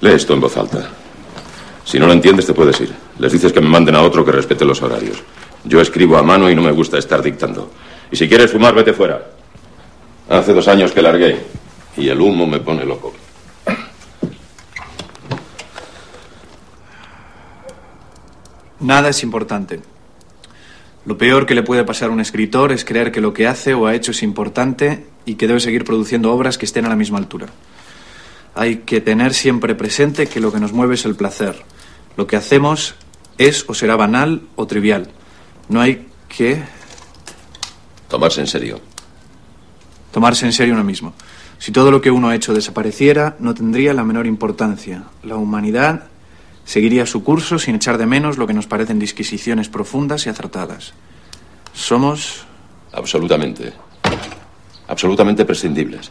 Lee esto en voz alta. Si no lo entiendes, te puedes ir. Les dices que me manden a otro que respete los horarios. Yo escribo a mano y no me gusta estar dictando. Y si quieres fumar, vete fuera. Hace 2 años que largué y el humo me pone loco. Nada es importante. Lo peor que le puede pasar a un escritor es creer que lo que hace o ha hecho es importante y que debe seguir produciendo obras que estén a la misma altura. Hay que tener siempre presente que lo que nos mueve es el placer. Lo que hacemos es o será banal o trivial. No hay que... Tomarse en serio. Tomarse en serio uno mismo. Si todo lo que uno ha hecho desapareciera, no tendría la menor importancia. La humanidad seguiría su curso sin echar de menos lo que nos parecen disquisiciones profundas y acertadas. Somos... Absolutamente prescindibles.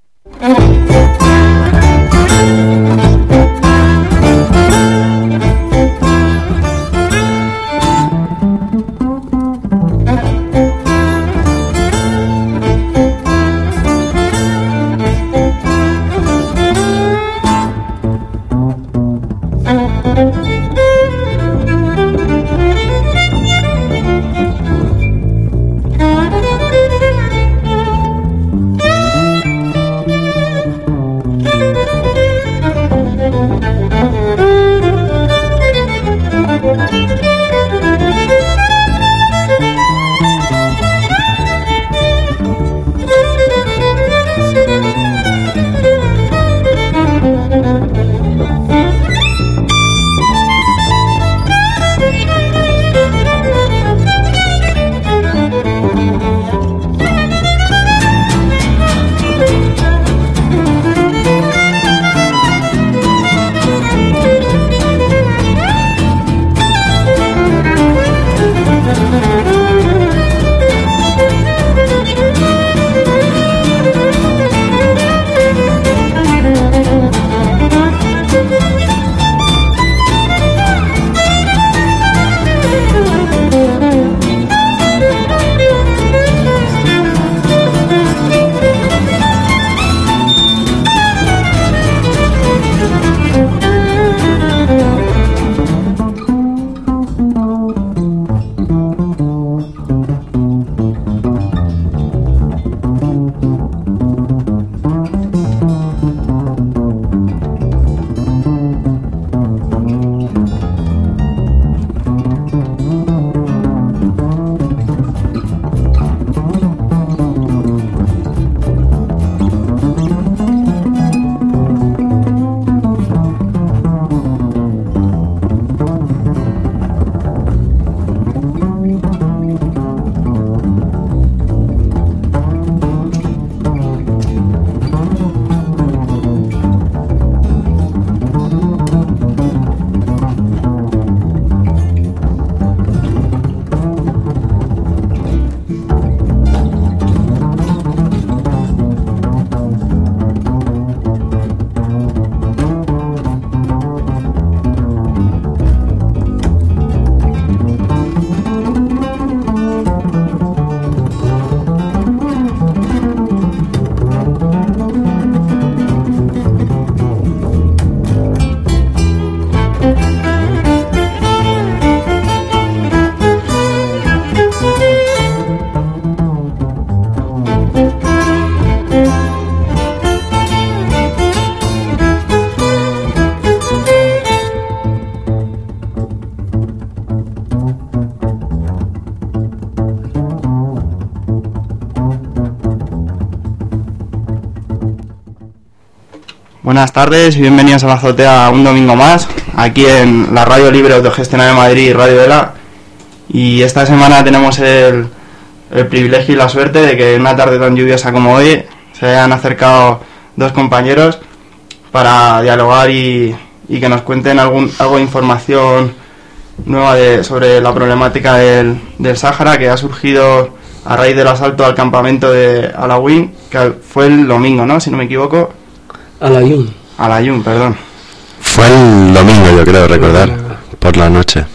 Buenas tardes y bienvenidos a la azotea un domingo más, aquí en la Radio Libre Autogestionada de Madrid y Radio Vela. Y esta semana tenemos el privilegio y la suerte de que en una tarde tan lluviosa como hoy se hayan acercado 2 compañeros para dialogar y que nos cuenten algo de información nueva sobre la problemática del Sáhara, que ha surgido a raíz del asalto al campamento de Al-Ain, que fue el domingo, ¿no? Si no me equivoco. Al-Ain, perdón. Fue el domingo, yo creo recordar, por la noche.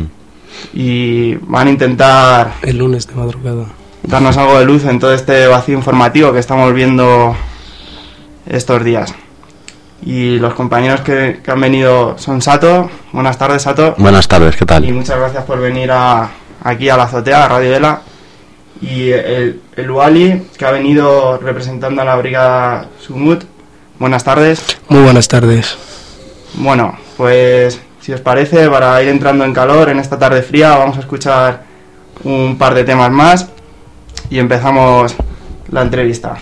Y van a intentar... el lunes de madrugada. Darnos algo de luz en todo este vacío informativo que estamos viendo estos días. Y los compañeros que han venido son Sato. Buenas tardes, Sato. Buenas tardes, ¿qué tal? Y muchas gracias por venir aquí a la azotea, a Radio Vela. Y el Uali, que ha venido representando a la brigada Sumut. Buenas tardes. Muy buenas tardes. Bueno, pues si os parece, para ir entrando en calor en esta tarde fría, vamos a escuchar un par de temas más y empezamos la entrevista.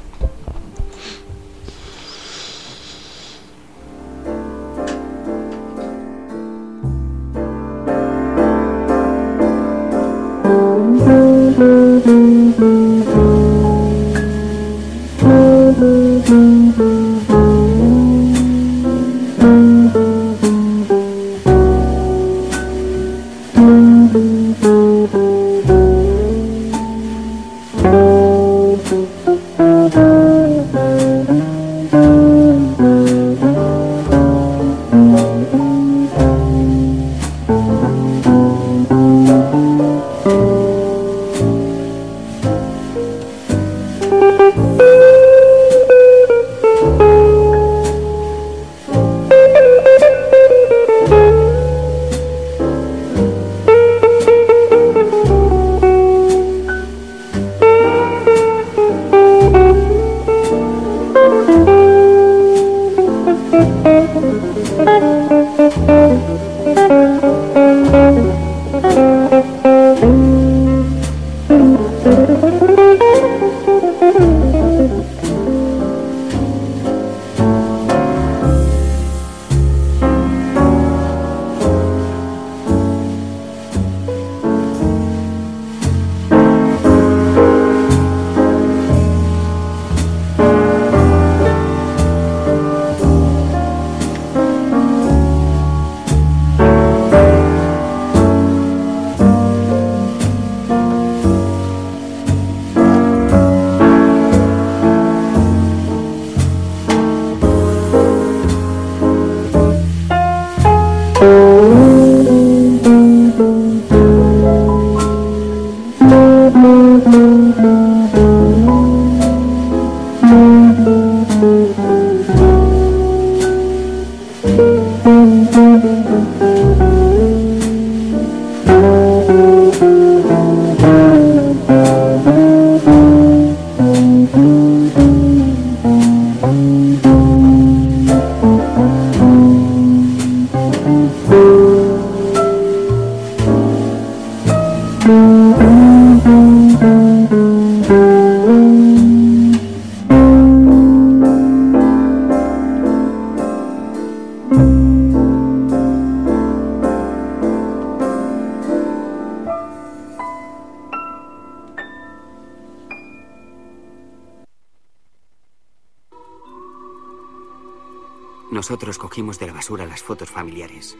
Nosotros cogimos de la basura las fotos familiares.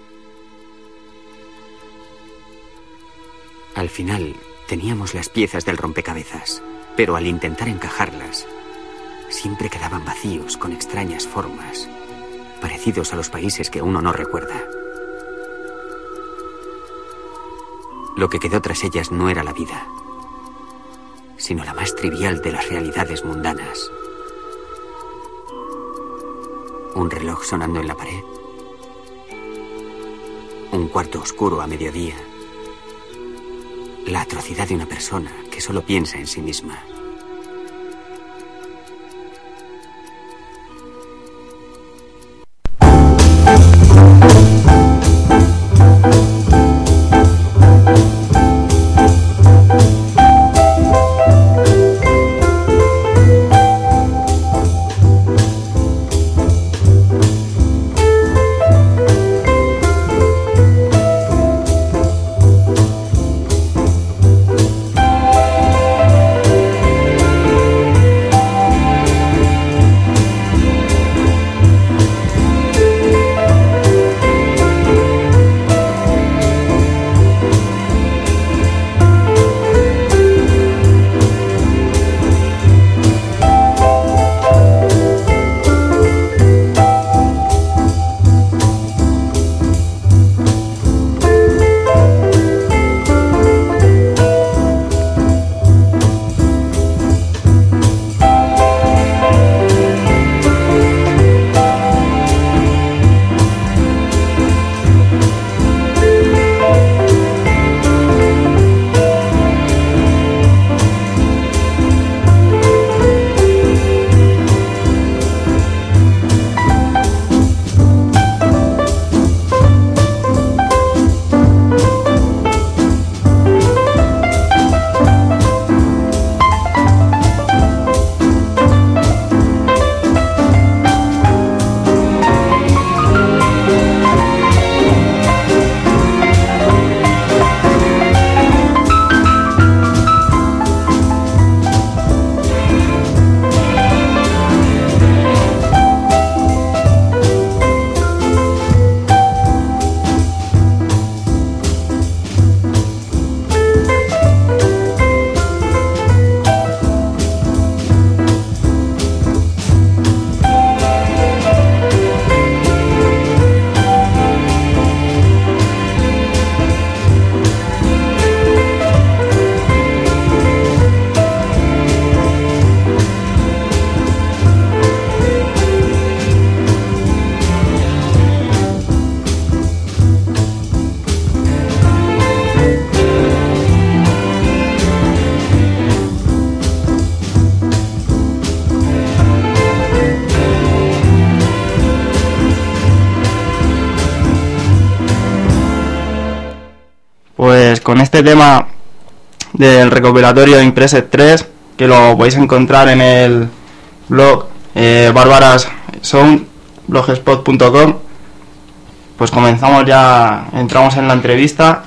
Al final, teníamos las piezas del rompecabezas, pero al intentar encajarlas, siempre quedaban vacíos con extrañas formas, parecidos a los países que uno no recuerda. Lo que quedó tras ellas no era la vida, sino la más trivial de las realidades mundanas. Un reloj sonando en la pared. Un cuarto oscuro a mediodía. La atrocidad de una persona que solo piensa en sí misma. con este tema del recopilatorio Impressed 3, que lo podéis encontrar en el blog Bárbaras Sound, blogspot.com, pues comenzamos ya, entramos en la entrevista.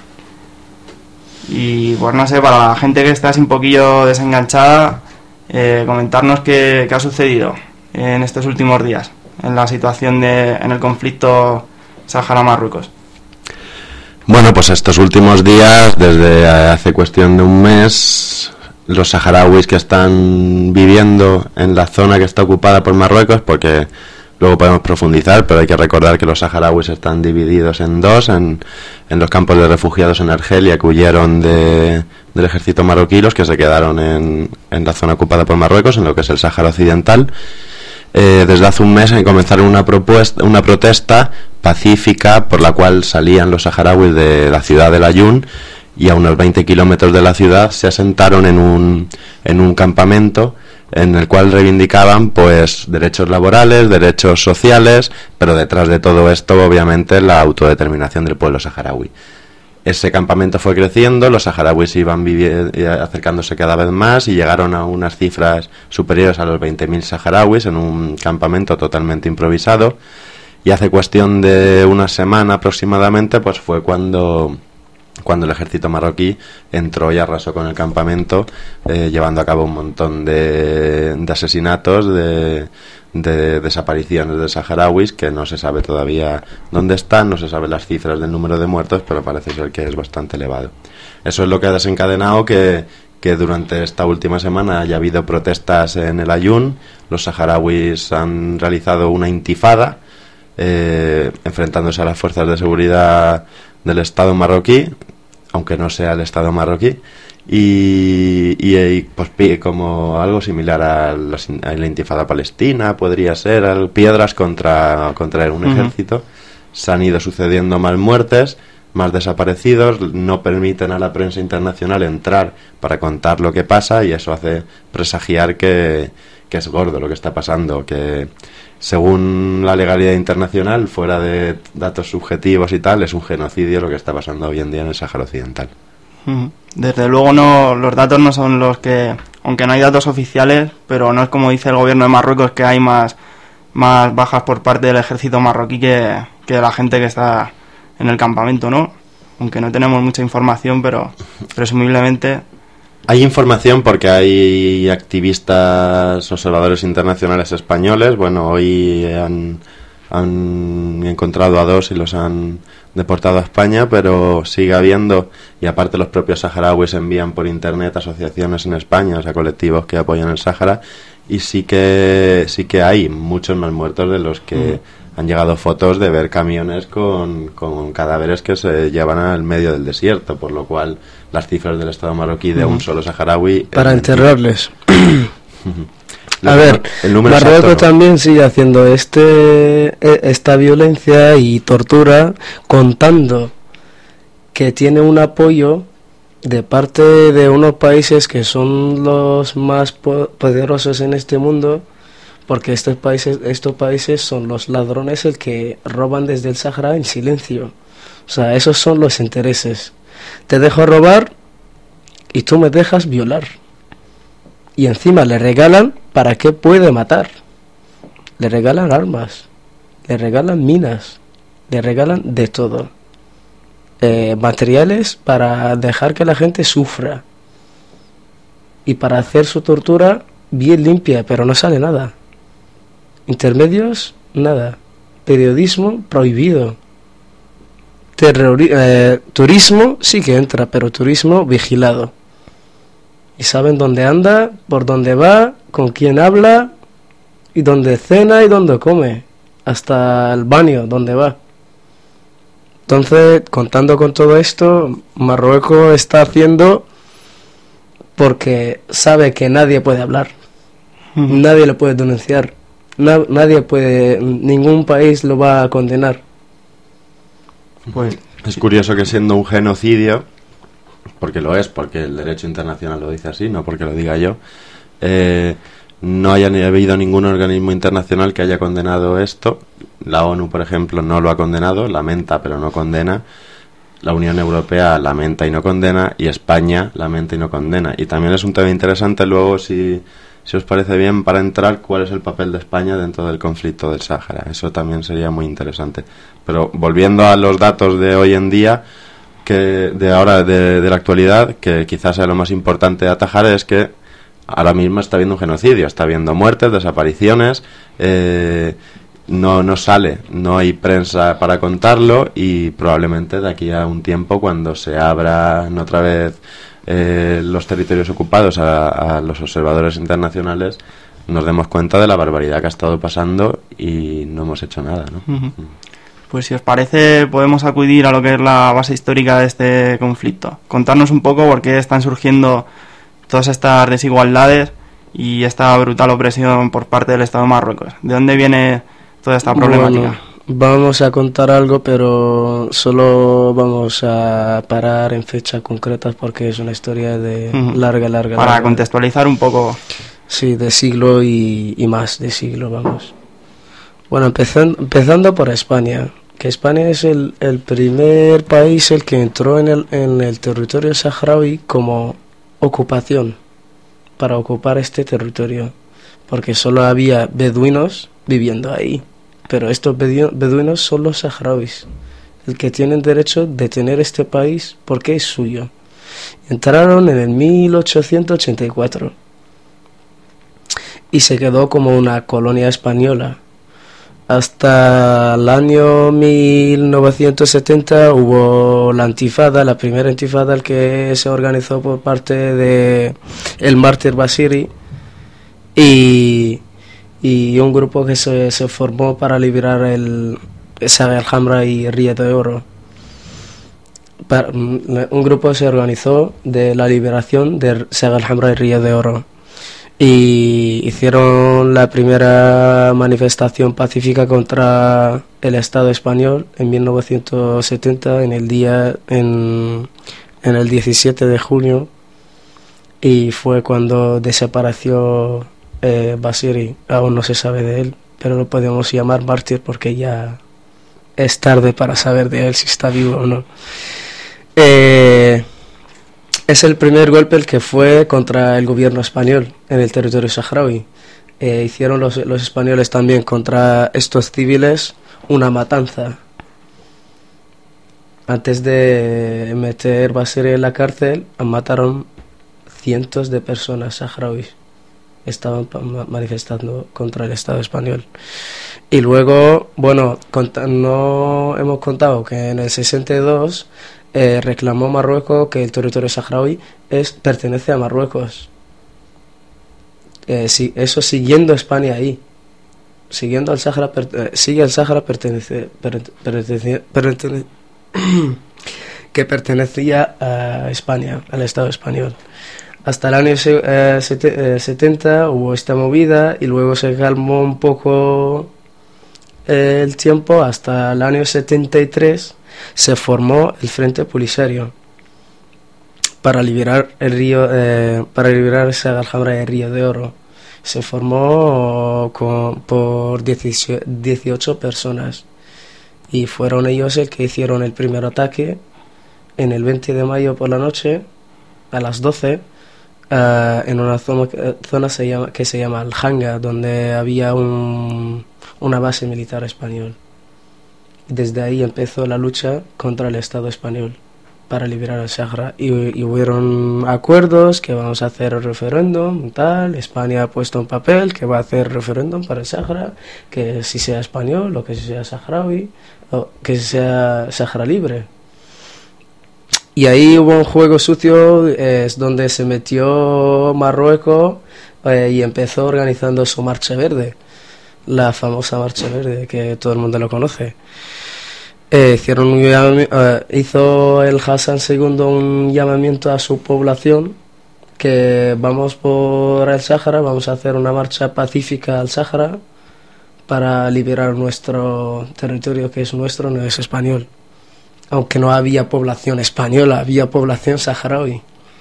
Y pues no sé, para la gente que está así un poquillo desenganchada, comentarnos qué ha sucedido en estos últimos días en la situación en el conflicto Sáhara-Marruecos. Bueno, pues estos últimos días, desde hace cuestión de un mes, los saharauis que están viviendo en la zona que está ocupada por Marruecos, porque luego podemos profundizar, pero hay que recordar que los saharauis están divididos en dos, en los campos de refugiados en Argelia, que huyeron del ejército marroquí, los que se quedaron en la zona ocupada por Marruecos, en lo que es el Sáhara Occidental. Desde hace un mes comenzaron una protesta pacífica por la cual salían los saharauis de la ciudad de Layún, y a unos 20 kilómetros de la ciudad se asentaron en un campamento en el cual reivindicaban pues derechos laborales, derechos sociales, pero detrás de todo esto obviamente la autodeterminación del pueblo saharaui. Ese campamento fue creciendo, los saharauis iban acercándose cada vez más y llegaron a unas cifras superiores a los 20.000 saharauis en un campamento totalmente improvisado, y hace cuestión de una semana aproximadamente pues fue cuando el ejército marroquí entró y arrasó con el campamento, llevando a cabo un montón de asesinatos, de desapariciones de saharauis, que no se sabe todavía dónde están, no se sabe las cifras del número de muertos, pero parece ser que es bastante elevado. Eso es lo que ha desencadenado que durante esta última semana haya habido protestas en el Ayun. Los saharauis han realizado una intifada, enfrentándose a las fuerzas de seguridad del Estado marroquí, aunque no sea el Estado marroquí, y pues como algo similar a la intifada palestina, podría ser piedras contra un ejército. Se han ido sucediendo más muertes, más desaparecidos, no permiten a la prensa internacional entrar para contar lo que pasa, y eso hace presagiar que es gordo lo que está pasando, que según la legalidad internacional, fuera de datos subjetivos y tal, es un genocidio lo que está pasando hoy en día en el Sáhara Occidental. Desde luego los datos no son los que, aunque no hay datos oficiales, pero no es como dice el gobierno de Marruecos, que hay más bajas por parte del ejército marroquí que de la gente que está en el campamento, ¿no? Aunque no tenemos mucha información, pero presumiblemente... Hay información porque hay activistas, observadores internacionales españoles. Bueno, hoy han encontrado a 2 y los han deportado a España, pero sigue habiendo, y aparte los propios saharauis envían por internet asociaciones en España, o sea, colectivos que apoyan el Sáhara, y sí que hay muchos más muertos de los que han llegado fotos de ver camiones con cadáveres que se llevan al medio del desierto, por lo cual las cifras del Estado marroquí de un solo saharaui... Para enterrarles. A ver, Marruecos también sigue haciendo esta violencia y tortura, contando que tiene un apoyo de parte de unos países que son los más poderosos en este mundo, porque estos países son los ladrones el que roban desde el Sáhara en silencio. O sea, esos son los intereses. Te dejo robar y tú me dejas violar. Y encima le regalan para qué puede matar. Le regalan armas, le regalan minas, le regalan de todo. Materiales para dejar que la gente sufra. Y para hacer su tortura bien limpia, pero no sale nada. Intermedios, nada. Periodismo prohibido. Turismo sí que entra, pero turismo vigilado. Y saben dónde anda, por dónde va, con quién habla, y dónde cena y dónde come. Hasta el baño, dónde va. Entonces, contando con todo esto, Marruecos está haciendo porque sabe que nadie puede hablar. Nadie lo puede denunciar. Nadie puede, ningún país lo va a condenar. Pues es curioso que siendo un genocidio, porque lo es, porque el derecho internacional lo dice así, no porque lo diga yo, no haya habido ningún organismo internacional que haya condenado esto. La ONU, por ejemplo, no lo ha condenado, lamenta pero no condena. la Unión Europea lamenta y no condena, y España lamenta y no condena. Y también es un tema interesante luego, si os parece bien, para entrar, cuál es el papel de España dentro del conflicto del Sáhara. Eso también sería muy interesante. Pero volviendo a los datos de hoy en día, que de ahora, de la actualidad, que quizás sea lo más importante de atajar, es que ahora mismo está habiendo un genocidio, está habiendo muertes, desapariciones, no sale, no hay prensa para contarlo, y probablemente de aquí a un tiempo, cuando se abran otra vez los territorios ocupados a los observadores internacionales, nos demos cuenta de la barbaridad que ha estado pasando y no hemos hecho nada, ¿no? Uh-huh. Pues si os parece, podemos acudir a lo que es la base histórica de este conflicto. Contarnos un poco por qué están surgiendo todas estas desigualdades y esta brutal opresión por parte del Estado de Marruecos. ¿De dónde viene toda esta problemática? Bueno, vamos a contar algo, pero solo vamos a parar en fechas concretas porque es una historia de larga. Para contextualizar un poco. Sí, de siglo y más de siglo, vamos. Bueno, empezando por España, que España es el primer país el que entró en el territorio saharaui como ocupación, para ocupar este territorio, porque solo había beduinos viviendo ahí, pero estos beduinos son los saharauis, el que tienen derecho de tener este país porque es suyo. Entraron en el 1884 y se quedó como una colonia española. Hasta el año 1970 hubo la intifada, la primera intifada que se organizó por parte de el mártir Basiri y un grupo que se formó para liberar el Saga al-Hamra y Río de Oro. Un grupo se organizó de la liberación de Saga al-Hamra y Río de Oro. Y hicieron la primera manifestación pacífica contra el Estado español en 1970 en el 17 de junio, y fue cuando desapareció Basiri. Aún no se sabe de él, pero lo podemos llamar mártir porque ya es tarde para saber de él si está vivo o no. Es el primer golpe el que fue contra el gobierno español en el territorio saharaui. Hicieron los españoles también contra estos civiles una matanza. Antes de meter Basiri en la cárcel, mataron cientos de personas saharauis. Estaban manifestando contra el Estado español. Y luego, bueno, no hemos contado que en el 62 reclamó Marruecos que el territorio saharaui pertenece a Marruecos. Sí, eso siguiendo España ahí. Siguiendo al Sáhara, sigue al Sáhara que pertenecía a España, al Estado español. Hasta el año 70 hubo esta movida y luego se calmó un poco el tiempo. Hasta el año 73 se formó el Frente Polisario para liberar el río, para liberar Saga al-Hamra y el Río de Oro. Se formó por 18 personas y fueron ellos el que hicieron el primer ataque en el 20 de mayo por la noche a las 12 en una zona que se llama El Hanga, donde había una base militar español. Desde ahí empezó la lucha contra el Estado español para liberar el Sáhara y hubieron acuerdos que vamos a hacer el referéndum, tal. España ha puesto un papel que va a hacer referéndum para el Sáhara, que si sea español o que si sea saharaui o que sea Sáhara libre. Y ahí hubo un juego sucio, es donde se metió Marruecos y empezó organizando su Marcha Verde, la famosa Marcha Verde que todo el mundo lo conoce. Hizo el Hassan II un llamamiento a su población que vamos por el Sáhara, vamos a hacer una marcha pacífica al Sáhara para liberar nuestro territorio, que es nuestro, no es español. Aunque no había población española, había población saharaui.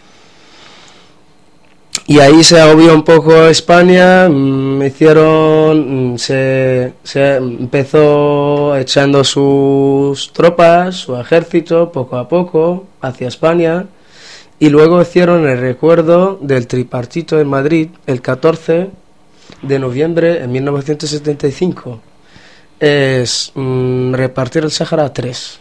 Y ahí se agobió un poco España, empezó echando sus tropas, su ejército, poco a poco, hacia España, y luego hicieron el recuerdo del tripartito en Madrid el 14 de noviembre de 1975. Es repartir el Sáhara a 3.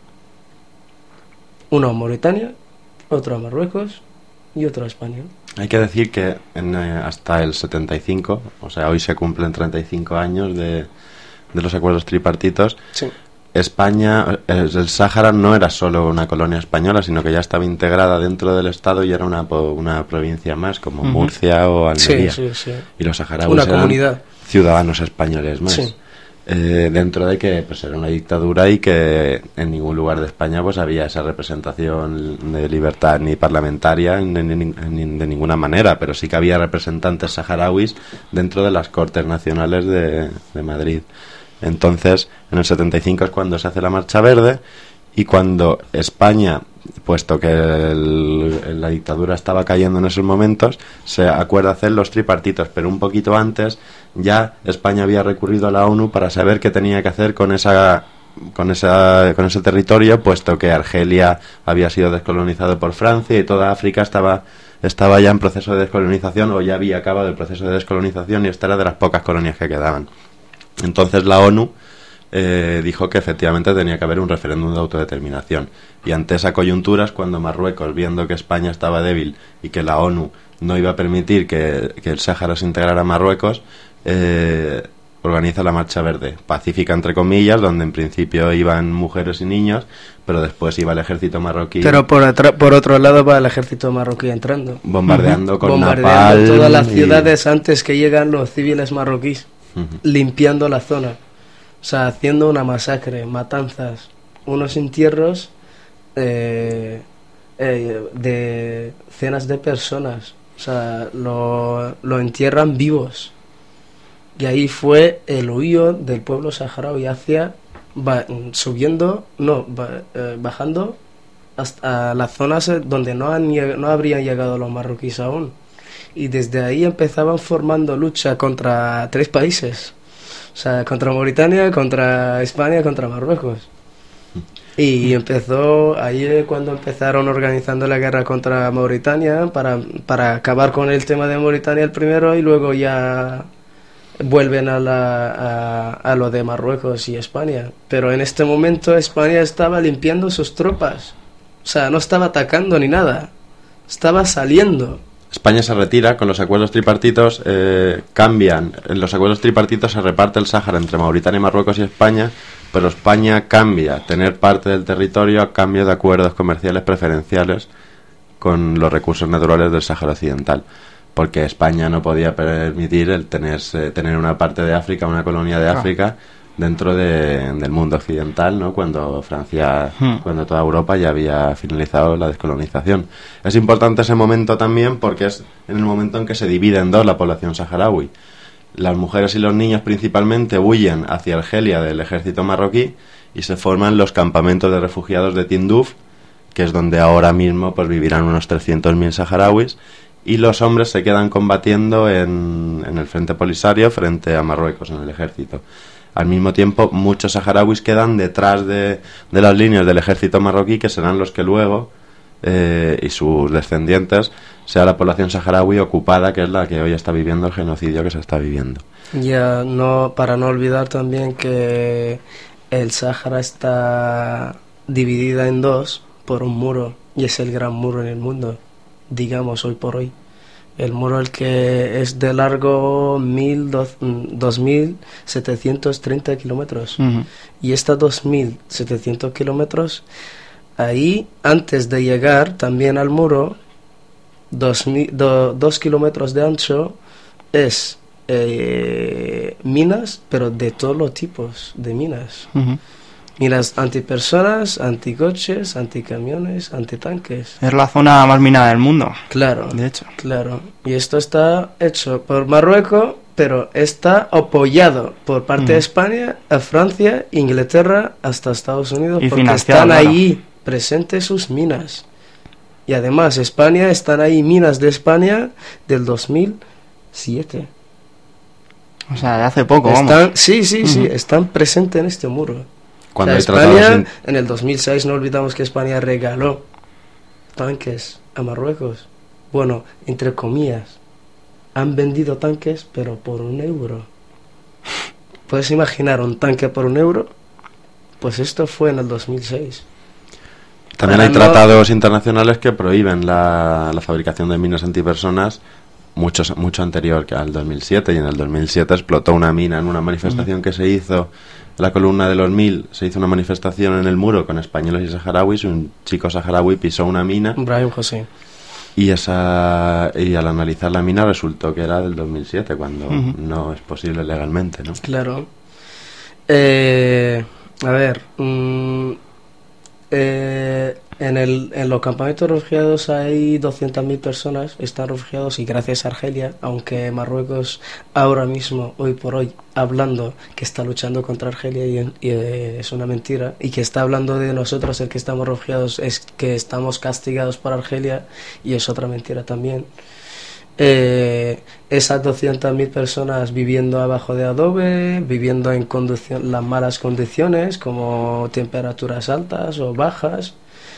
Uno a Mauritania, otro a Marruecos y otro a España. Hay que decir que hasta el 75, o sea, hoy se cumplen 35 años de los acuerdos tripartitos. Sí. España, el Sáhara no era solo una colonia española, sino que ya estaba integrada dentro del Estado y era una provincia más, como Murcia o Almería. Sí, sí, sí. Y los saharauis eran comunidad. Ciudadanos españoles más. Sí. Dentro de que pues era una dictadura y que en ningún lugar de España pues había esa representación de libertad ni parlamentaria de ninguna manera, pero sí que había representantes saharauis dentro de las Cortes Nacionales de Madrid. Entonces, en el 75 es cuando se hace la Marcha Verde, y cuando España, puesto que la dictadura estaba cayendo en esos momentos, se acuerda hacer los tripartitos, pero un poquito antes ya España había recurrido a la ONU para saber qué tenía que hacer con ese territorio, puesto que Argelia había sido descolonizado por Francia y toda África estaba ya en proceso de descolonización, o ya había acabado el proceso de descolonización, y esta era de las pocas colonias que quedaban. Entonces la ONU dijo que efectivamente tenía que haber un referéndum de autodeterminación, y ante esa coyuntura es cuando Marruecos, viendo que España estaba débil y que la ONU no iba a permitir que el Sáhara se integrara a Marruecos, organiza la Marcha Verde, pacífica entre comillas, donde en principio iban mujeres y niños, pero después iba el ejército marroquí. Pero por otro lado va el ejército marroquí entrando, bombardeando con napalm todas las ciudades antes que llegan los civiles marroquíes, limpiando la zona, o sea, haciendo una masacre, matanzas, unos entierros de decenas de personas, o sea, lo entierran vivos. Y ahí fue el huío del pueblo saharaui hacia bajando hasta las zonas donde no habrían llegado los marroquíes aún. Y desde ahí empezaban formando lucha contra 3 países. O sea, contra Mauritania, contra España, contra Marruecos. Y empezó ahí cuando empezaron organizando la guerra contra Mauritania para acabar con el tema de Mauritania el primero, y luego ya vuelven a lo de Marruecos y España. Pero en este momento España estaba limpiando sus tropas, o sea, no estaba atacando ni nada, estaba saliendo. España se retira con los acuerdos tripartitos, cambian, en los acuerdos tripartitos se reparte el Sáhara entre Mauritania, Marruecos y España, pero España cambia tener parte del territorio a cambio de acuerdos comerciales preferenciales con los recursos naturales del Sáhara Occidental, porque España no podía permitir el tener una parte de África, una colonia de África dentro del mundo occidental, ¿no? Cuando cuando toda Europa ya había finalizado la descolonización. Es importante ese momento también porque es en el momento en que se divide en dos la población saharaui. Las mujeres y los niños principalmente huyen hacia Argelia del ejército marroquí y se forman los campamentos de refugiados de Tinduf, que es donde ahora mismo pues vivirán unos 300.000 saharauis, y los hombres se quedan combatiendo en el frente Polisario frente a Marruecos en el ejército. Al mismo tiempo, muchos saharauis quedan detrás de las líneas del ejército marroquí, que serán los que luego, y sus descendientes, sea la población saharaui ocupada, que es la que hoy está viviendo el genocidio que se está viviendo. Ya, para no olvidar también que el Sáhara está dividida en dos por un muro, y es el gran muro en el mundo, digamos, hoy por hoy. El muro el que es de largo 2.730 kilómetros. Y estos 2.700 kilómetros, ahí, antes de llegar también al muro, 2 kilómetros de ancho, es minas, pero de todos los tipos de minas. Minas antipersonas, anticoches, anticamiones, antitanques. Es la zona más minada del mundo. Claro, de hecho. Claro. Y esto está hecho por Marruecos, pero está apoyado por parte de España, a Francia, Inglaterra, hasta Estados Unidos, y porque están ahí presentes sus minas. Y además, España, están ahí minas de España del 2007. O sea, de hace poco, vamos. Sí, están presentes en este muro. Cuando España, en el 2006, no olvidamos que España regaló tanques a Marruecos. Bueno, entre comillas, han vendido tanques, pero por €1. ¿Puedes imaginar un tanque por €1? Pues esto fue en el 2006. También hay tratados internacionales que prohíben la fabricación de minas antipersonas mucho anterior que al 2007, y en el 2007 explotó una mina en una manifestación que se hizo en la columna de los 1000. Se hizo una manifestación en el muro con españoles y saharauis, y un chico saharaui pisó una mina. Brahim Hossein. Y al analizar la mina resultó que era del 2007, cuando no es posible legalmente, ¿no? Claro. A ver, en los campamentos refugiados hay 200.000 personas, están refugiados, y gracias a Argelia, aunque Marruecos ahora mismo, hoy por hoy, hablando que está luchando contra Argelia y es una mentira, y que está hablando de nosotros, el que estamos refugiados, es que estamos castigados por Argelia, y es otra mentira también. Esas 200.000 personas viviendo abajo de adobe, viviendo en las malas condiciones, como temperaturas altas o bajas,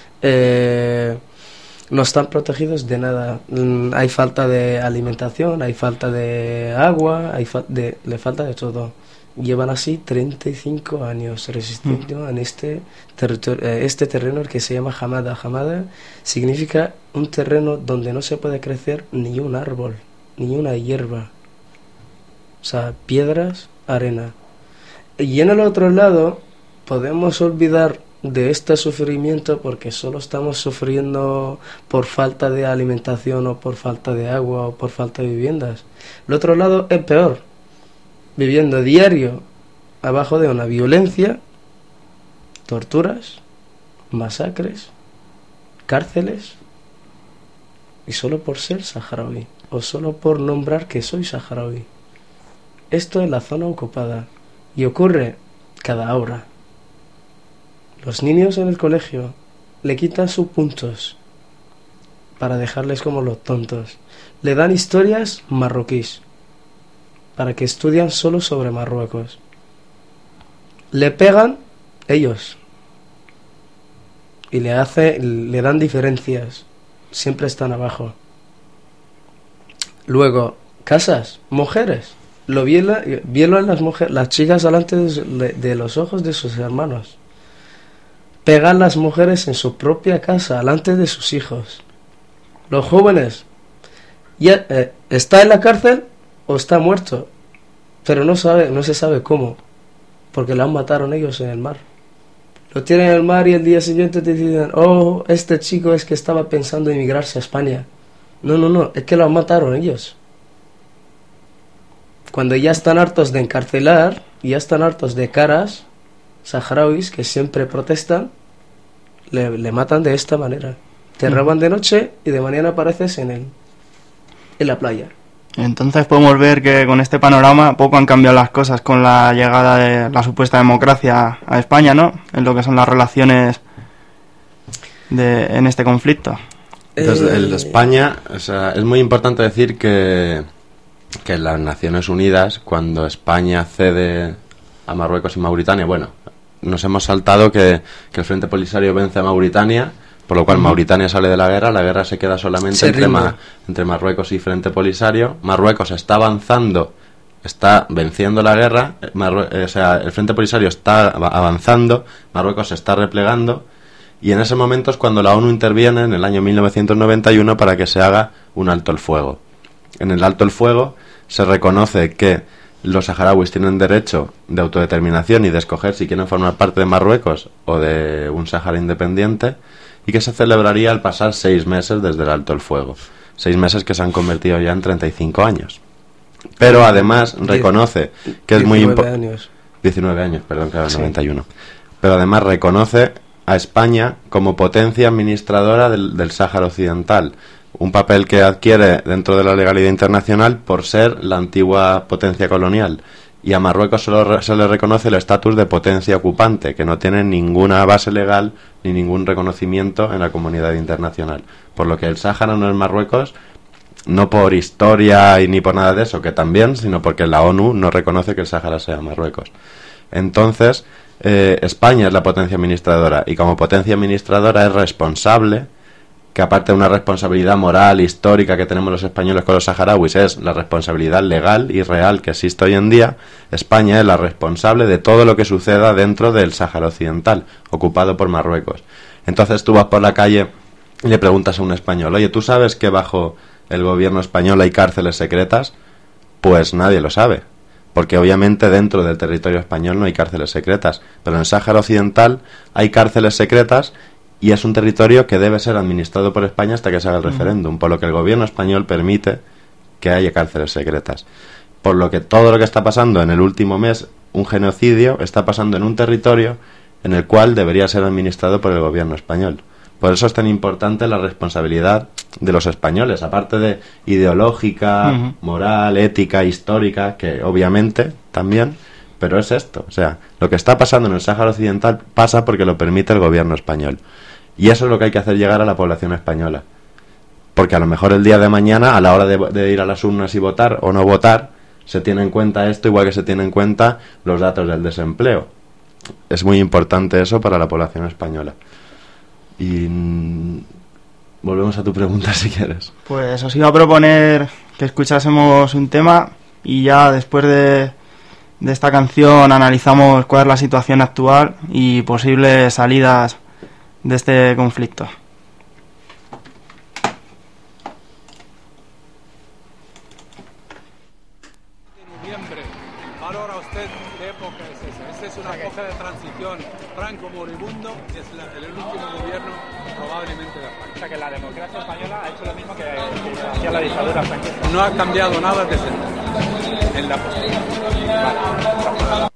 no están protegidos de nada. Hay falta de alimentación, hay falta de agua, le falta de todo. Llevan así 35 años resistiendo en este terreno que se llama Hamada. Hamada significa un terreno donde no se puede crecer ni un árbol, ni una hierba. O sea, piedras, arena. Y en el otro lado podemos olvidar de este sufrimiento porque solo estamos sufriendo por falta de alimentación, o por falta de agua, o por falta de viviendas. El otro lado es peor, viviendo diario abajo de una violencia, torturas, masacres, cárceles, y solo por ser saharaui, o solo por nombrar que soy saharaui. Esto es la zona ocupada, y ocurre cada hora. Los niños en el colegio le quitan sus puntos para dejarles como los tontos. Le dan historias marroquíes para que estudian solo sobre Marruecos. Le pegan ellos y le dan diferencias. Siempre están abajo. Luego, casas, mujeres. Violan las chicas delante de los ojos de sus hermanos. Pegan las mujeres en su propia casa, delante de sus hijos. Los jóvenes, ya está en la cárcel o está muerto, pero no se sabe cómo, porque lo mataron ellos en el mar. Lo tienen en el mar y el día siguiente te dicen, oh, este chico es que estaba pensando en emigrarse a España. No, es que lo mataron ellos. Cuando ya están hartos de encarcelar, ya están hartos de caras saharauis que siempre protestan, le matan de esta manera. Te roban de noche y de mañana apareces en la playa. Entonces podemos ver que con este panorama poco han cambiado las cosas con la llegada de la supuesta democracia a España, ¿no? En lo que son las relaciones en este conflicto. Desde España, o sea, es muy importante decir que en las Naciones Unidas, cuando España cede a Marruecos y Mauritania, bueno, nos hemos saltado que el Frente Polisario vence a Mauritania, por lo cual Mauritania sale de la guerra se queda solamente entre Marruecos y Frente Polisario. Marruecos está avanzando, está venciendo la guerra, o sea, el Frente Polisario está avanzando, Marruecos se está replegando, y en ese momento es cuando la ONU interviene en el año 1991 para que se haga un alto el fuego. En el alto el fuego se reconoce que los saharauis tienen derecho de autodeterminación y de escoger si quieren formar parte de Marruecos o de un Sáhara independiente, y que se celebraría al pasar 6 meses desde el alto el fuego. 6 meses que se han convertido ya en 35 años. Pero además reconoce que es muy importante... 19 años, perdón, claro, sí. 91. Pero además reconoce a España como potencia administradora del Sáhara Occidental, un papel que adquiere dentro de la legalidad internacional por ser la antigua potencia colonial, y a Marruecos solo se le reconoce el estatus de potencia ocupante, que no tiene ninguna base legal ni ningún reconocimiento en la comunidad internacional, por lo que el Sáhara no es Marruecos no por historia y ni por nada de eso, que también, sino porque la ONU no reconoce que el Sáhara sea Marruecos. Entonces, España es la potencia administradora, y como potencia administradora es responsable, que aparte de una responsabilidad moral, histórica que tenemos los españoles con los saharauis, es la responsabilidad legal y real que existe hoy en día. España es la responsable de todo lo que suceda dentro del Sáhara Occidental, ocupado por Marruecos. Entonces tú vas por la calle y le preguntas a un español, oye, ¿tú sabes que bajo el gobierno español hay cárceles secretas? Pues nadie lo sabe, porque obviamente dentro del territorio español no hay cárceles secretas, pero en el Sáhara Occidental hay cárceles secretas, y es un territorio que debe ser administrado por España hasta que se haga el referéndum, por lo que el gobierno español permite que haya cárceles secretas. Por lo que todo lo que está pasando en el último mes, un genocidio, está pasando en un territorio en el cual debería ser administrado por el gobierno español. Por eso es tan importante la responsabilidad de los españoles, aparte de ideológica, moral, ética, histórica, que obviamente también, pero es esto. O sea, lo que está pasando en el Sáhara Occidental pasa porque lo permite el gobierno español. Y eso es lo que hay que hacer llegar a la población española. Porque a lo mejor el día de mañana, a la hora de ir a las urnas y votar o no votar, se tiene en cuenta esto, igual que se tiene en cuenta los datos del desempleo. Es muy importante eso para la población española. Y volvemos a tu pregunta si quieres. Pues os iba a proponer que escuchásemos un tema y ya después de esta canción analizamos cuál es la situación actual y posibles salidas de este conflicto. Valora usted qué época es esa. Esta es una época de transición. Franco moribundo es el último gobierno probablemente de España. O sea que la democracia española ha hecho lo mismo que hacía la dictadura franquista. No ha cambiado nada desde entonces en la postura. Vale.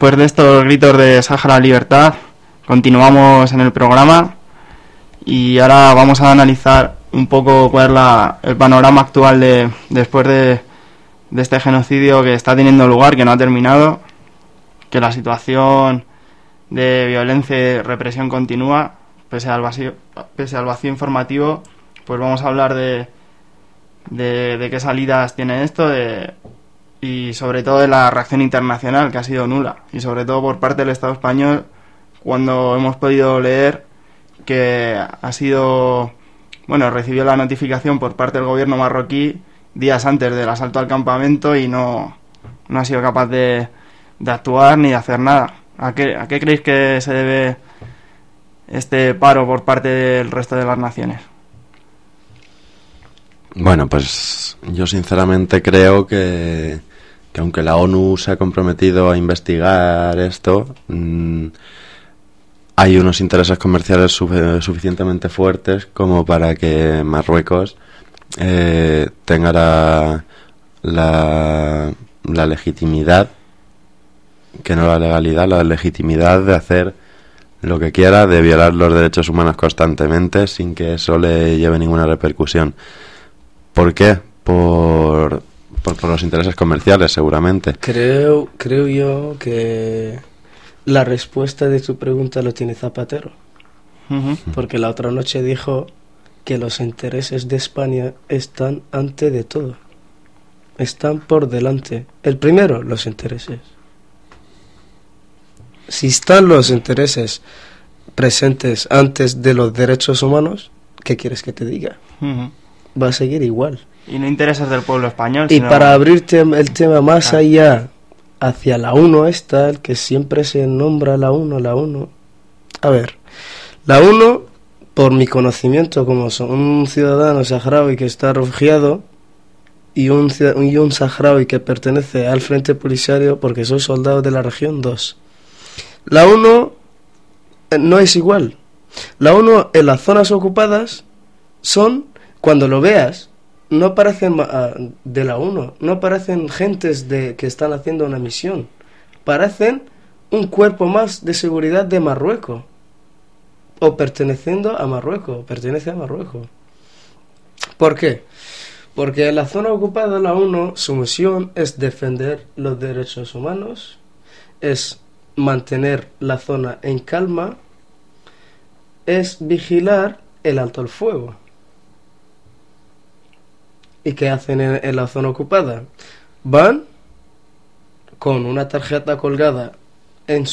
después de estos gritos de Sáhara Libertad, continuamos en el programa y ahora vamos a analizar un poco cuál es el panorama actual después de este genocidio que está teniendo lugar, que no ha terminado, que la situación de violencia y represión continúa, pese al vacío informativo. Pues vamos a hablar de qué salidas tiene esto y sobre todo de la reacción internacional, que ha sido nula, y sobre todo por parte del Estado español, cuando hemos podido leer que recibió la notificación por parte del gobierno marroquí días antes del asalto al campamento y no ha sido capaz de actuar ni de hacer nada. ¿A qué creéis que se debe este paro por parte del resto de las naciones? Bueno, pues yo sinceramente creo que aunque la ONU se ha comprometido a investigar esto, hay unos intereses comerciales suficientemente fuertes como para que Marruecos tenga la legitimidad, que no la legalidad, la legitimidad de hacer lo que quiera, de violar los derechos humanos constantemente sin que eso le lleve ninguna repercusión. ¿Por qué? Por los intereses comerciales, seguramente. Creo yo que la respuesta de tu pregunta lo tiene Zapatero. Uh-huh. Porque la otra noche dijo que los intereses de España están antes de todo. Están por delante. El primero, los intereses. Si están los intereses presentes antes de los derechos humanos, ¿qué quieres que te diga? Uh-huh. Va a seguir igual. Y no intereses del pueblo español. Y para abrirte el tema más allá, hacia la ONU esta, el que siempre se nombra la ONU. A ver, la ONU, por mi conocimiento como un ciudadano saharaui que está refugiado y un saharaui que pertenece al Frente Polisario porque soy soldado de la región 2. La ONU no es igual. La ONU en las zonas ocupadas son, cuando lo veas, no parecen de la ONU, no parecen gentes que están haciendo una misión, parecen un cuerpo más de seguridad de Marruecos, o pertenece a Marruecos. ¿Por qué? Porque en la zona ocupada la ONU, su misión es defender los derechos humanos, es mantener la zona en calma, es vigilar el alto el fuego. ¿Y qué hacen en la zona ocupada? Van con una tarjeta colgada en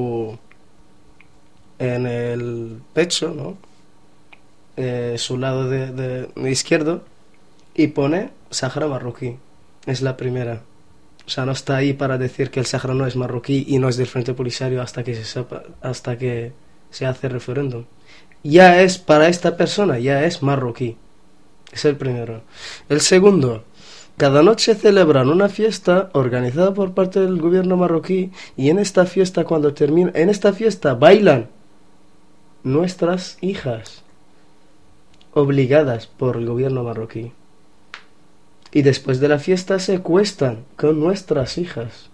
el pecho, ¿no? Su lado de izquierdo, y pone Sáhara marroquí. Es la primera. O sea, no está ahí para decir que el Sáhara no es marroquí y no es del Frente Polisario hasta que se sepa, hasta que se hace referéndum. Ya es para esta persona, ya es marroquí. Es el primero. El segundo, cada noche celebran una fiesta organizada por parte del gobierno marroquí, y en esta fiesta, cuando termina, en esta fiesta bailan nuestras hijas, obligadas por el gobierno marroquí. Y después de la fiesta se acuestan con nuestras hijas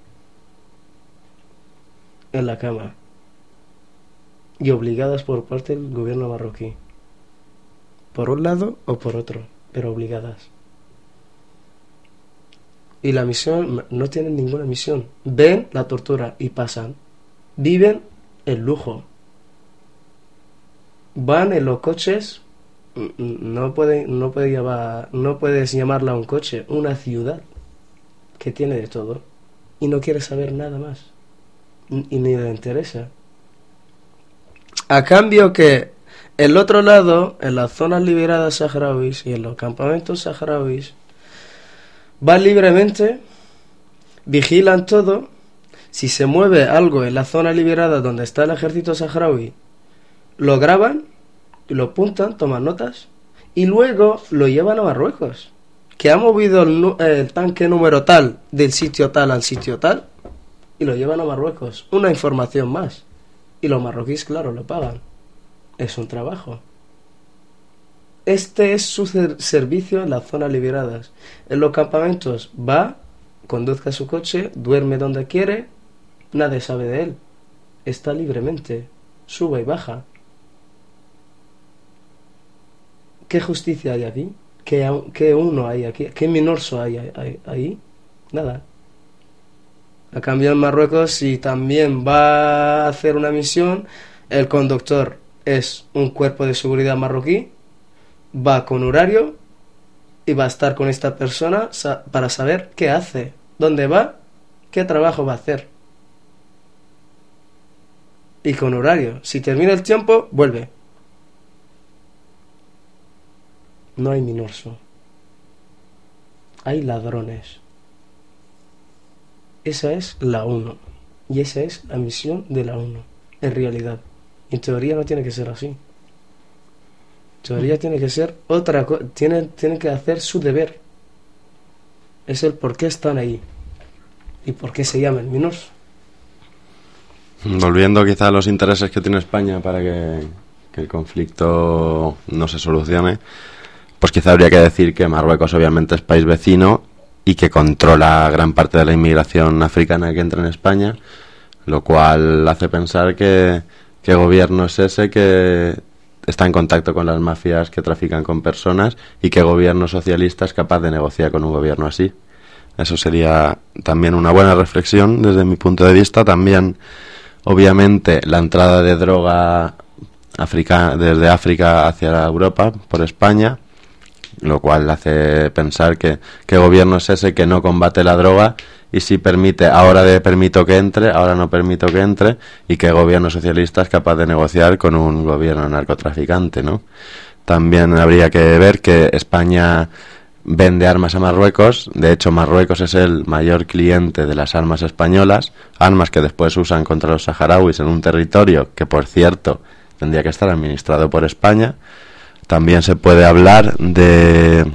en la cama, y obligadas por parte del gobierno marroquí. Por un lado o por otro, pero obligadas. Y la misión, no tienen ninguna misión. Ven la tortura y pasan. Viven el lujo. Van en los coches. No puedes llamarla un coche, una ciudad que tiene de todo. Y no quiere saber nada más. Y ni le interesa. A cambio que el otro lado, en las zonas liberadas saharauis y en los campamentos saharauis, van libremente, vigilan todo. Si se mueve algo en la zona liberada donde está el ejército saharaui, lo graban, lo apuntan, toman notas, y luego lo llevan a Marruecos, que ha movido el tanque número tal del sitio tal al sitio tal, y lo llevan a Marruecos. Una información más. Y los marroquíes, claro, lo pagan. Es un trabajo. Este es su servicio en las zonas liberadas. En los campamentos va, conduzca su coche, duerme donde quiere, nadie sabe de él. Está libremente, sube y baja. ¿Qué justicia hay aquí? ¿Qué uno hay aquí? ¿Qué minorso hay ahí? Nada. A cambio en Marruecos, si también va a hacer una misión, el conductor es un cuerpo de seguridad marroquí, va con horario y va a estar con esta persona para saber qué hace, dónde va, qué trabajo va a hacer. Y con horario. Si termina el tiempo, vuelve. No hay minorso. Hay ladrones. Esa es la ONU. Y esa es la misión de la ONU. En realidad. En teoría no tiene que ser así. En teoría tiene que ser otra cosa. Tienen que hacer su deber. Es el por qué están ahí. Y por qué se llaman minorso. Volviendo quizá a los intereses que tiene España para que el conflicto no se solucione, pues quizá habría que decir que Marruecos obviamente es país vecino y que controla gran parte de la inmigración africana que entra en España, lo cual hace pensar que gobierno es ese que está en contacto con las mafias que trafican con personas y que gobierno socialista es capaz de negociar con un gobierno así. Eso sería también una buena reflexión desde mi punto de vista. También, obviamente, la entrada de droga desde África hacia Europa por España, lo cual hace pensar que gobierno es ese que no combate la droga y si permite, ahora permito que entre, ahora no permito que entre, y que gobierno socialista es capaz de negociar con un gobierno narcotraficante, ¿no? También habría que ver que España vende armas a Marruecos. De hecho, Marruecos es el mayor cliente de las armas españolas, armas que después usan contra los saharauis en un territorio que, por cierto, tendría que estar administrado por España. También se puede hablar de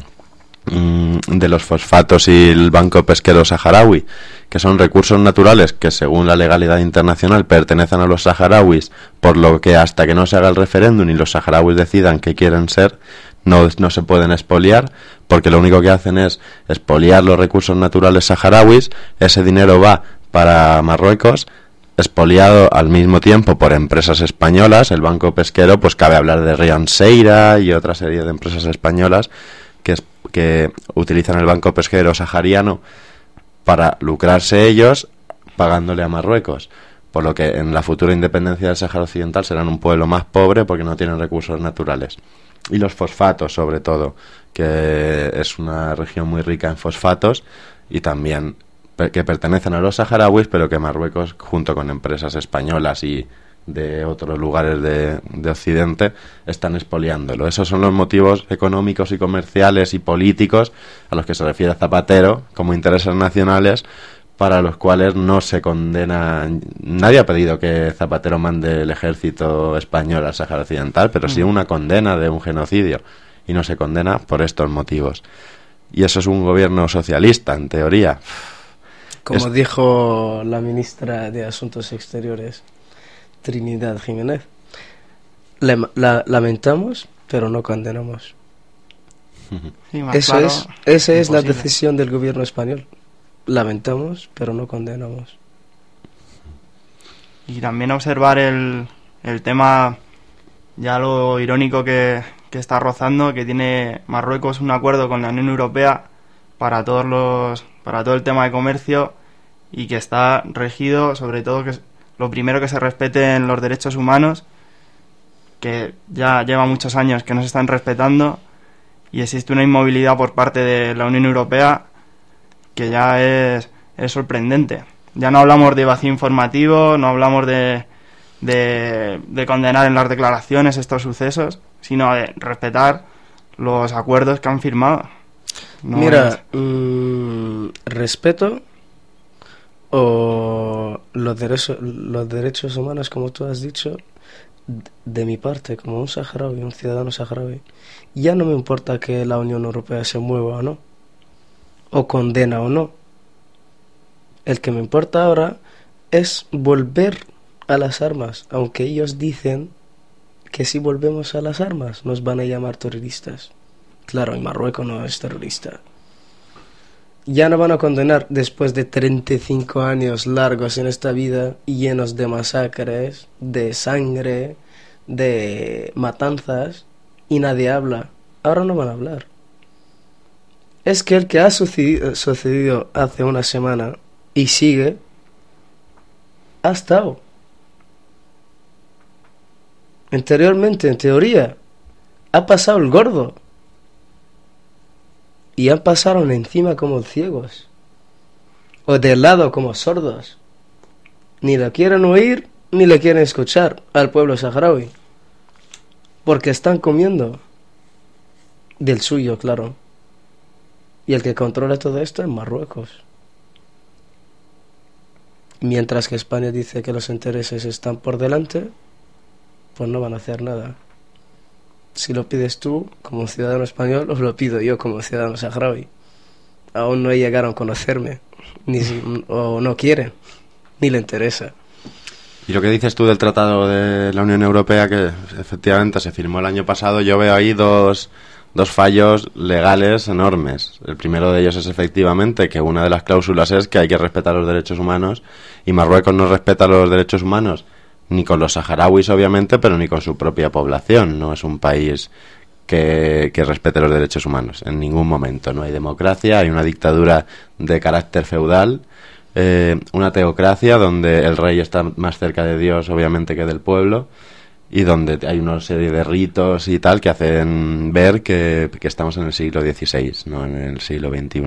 los fosfatos y el banco pesquero saharaui, que son recursos naturales que, según la legalidad internacional, pertenecen a los saharauis, por lo que hasta que no se haga el referéndum y los saharauis decidan qué quieren ser, no se pueden expoliar, porque lo único que hacen es expoliar los recursos naturales saharauis. Ese dinero va para Marruecos, expoliado al mismo tiempo por empresas españolas. El banco pesquero, pues cabe hablar de Rianseira y otra serie de empresas españolas que utilizan el banco pesquero sahariano para lucrarse ellos pagándole a Marruecos, por lo que en la futura independencia del Sáhara Occidental serán un pueblo más pobre porque no tienen recursos naturales. Y los fosfatos, sobre todo, que es una región muy rica en fosfatos y también que pertenecen a los saharauis, pero que Marruecos, junto con empresas españolas y de otros lugares de Occidente, están expoliándolo. Esos son los motivos económicos y comerciales y políticos a los que se refiere Zapatero como intereses nacionales, para los cuales no se condena. Nadie ha pedido que Zapatero mande el ejército español al Sáhara Occidental, pero sí una condena de un genocidio, y no se condena por estos motivos. Y eso es un gobierno socialista, en teoría. Como dijo la ministra de Asuntos Exteriores, Trinidad Jiménez, lamentamos, pero no condenamos. Sí, esa es la decisión del gobierno español. Lamentamos, pero no condenamos. Y también observar el tema, ya lo irónico que está rozando, que tiene Marruecos un acuerdo con la Unión Europea para todo el tema de comercio, y que está regido sobre todo que lo primero, que se respeten los derechos humanos, que ya lleva muchos años que no se están respetando, y existe una inmovilidad por parte de la Unión Europea que ya es sorprendente. Ya no hablamos de vacío informativo, no hablamos de condenar en las declaraciones estos sucesos, sino de respetar los acuerdos que han firmado. Mira, respeto o los derechos humanos, como tú has dicho, de mi parte, como un saharaui, un ciudadano saharaui, ya no me importa que la Unión Europea se mueva o no, o condena o no. El que me importa ahora es volver a las armas, aunque ellos dicen que si volvemos a las armas nos van a llamar terroristas. Claro, y Marruecos no es terrorista. ya no van a condenar después de 35 años largos en esta vida, llenos de masacres, de sangre, de matanzas, y nadie habla. Ahora no van a hablar. Es que el que ha sucedido hace una semana y sigue, ha estado. Anteriormente, en teoría, ha pasado el gordo. Y han pasado encima como ciegos. O de lado como sordos. Ni lo quieren oír, ni le quieren escuchar al pueblo saharaui. Porque están comiendo del suyo, claro. Y el que controla todo esto es Marruecos. Mientras que España dice que los intereses están por delante, pues no van a hacer nada. Si lo pides tú, como ciudadano español, os lo pido yo como ciudadano saharaui. Aún no llegaron a conocerme, o no quieren, ni le interesa. Y lo que dices tú del Tratado de la Unión Europea, que efectivamente se firmó el año pasado, yo veo ahí dos fallos legales enormes. El primero de ellos es efectivamente que una de las cláusulas es que hay que respetar los derechos humanos, y Marruecos no respeta los derechos humanos ni con los saharauis, obviamente, pero ni con su propia población. No es un país que respete los derechos humanos en ningún momento. No hay democracia, hay una dictadura de carácter feudal, una teocracia donde el rey está más cerca de Dios, obviamente, que del pueblo, y donde hay una serie de ritos y tal que hacen ver que estamos en el siglo XVI, no en el siglo XXI.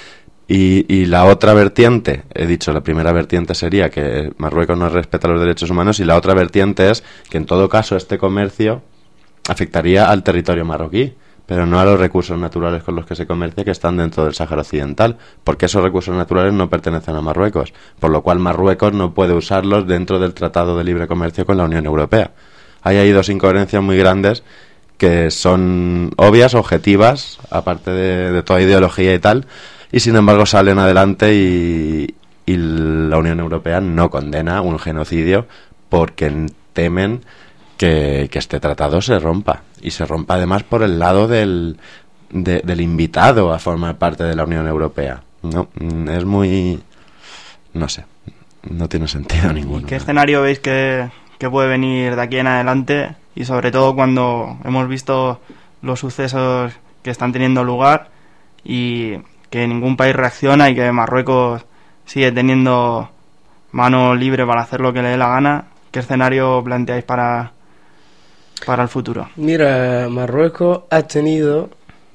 Y la otra vertiente, he dicho, la primera vertiente sería que Marruecos no respeta los derechos humanos, y la otra vertiente es que en todo caso este comercio afectaría al territorio marroquí, pero no a los recursos naturales con los que se comercia, que están dentro del Sáhara Occidental, porque esos recursos naturales no pertenecen a Marruecos, por lo cual Marruecos no puede usarlos dentro del Tratado de Libre Comercio con la Unión Europea. Hay ahí dos incoherencias muy grandes que son obvias, objetivas, aparte de toda ideología y tal, y sin embargo salen adelante, y la Unión Europea no condena un genocidio porque temen que este tratado se rompa, y se rompa además por el lado del invitado a formar parte de la Unión Europea. No, es muy... no sé, no tiene sentido ninguno. ¿Y qué escenario veis que puede venir de aquí en adelante? Y sobre todo cuando hemos visto los sucesos que están teniendo lugar y que ningún país reacciona, y que Marruecos sigue teniendo mano libre para hacer lo que le dé la gana. ¿Qué escenario planteáis para el futuro? Mira, Marruecos ha tenido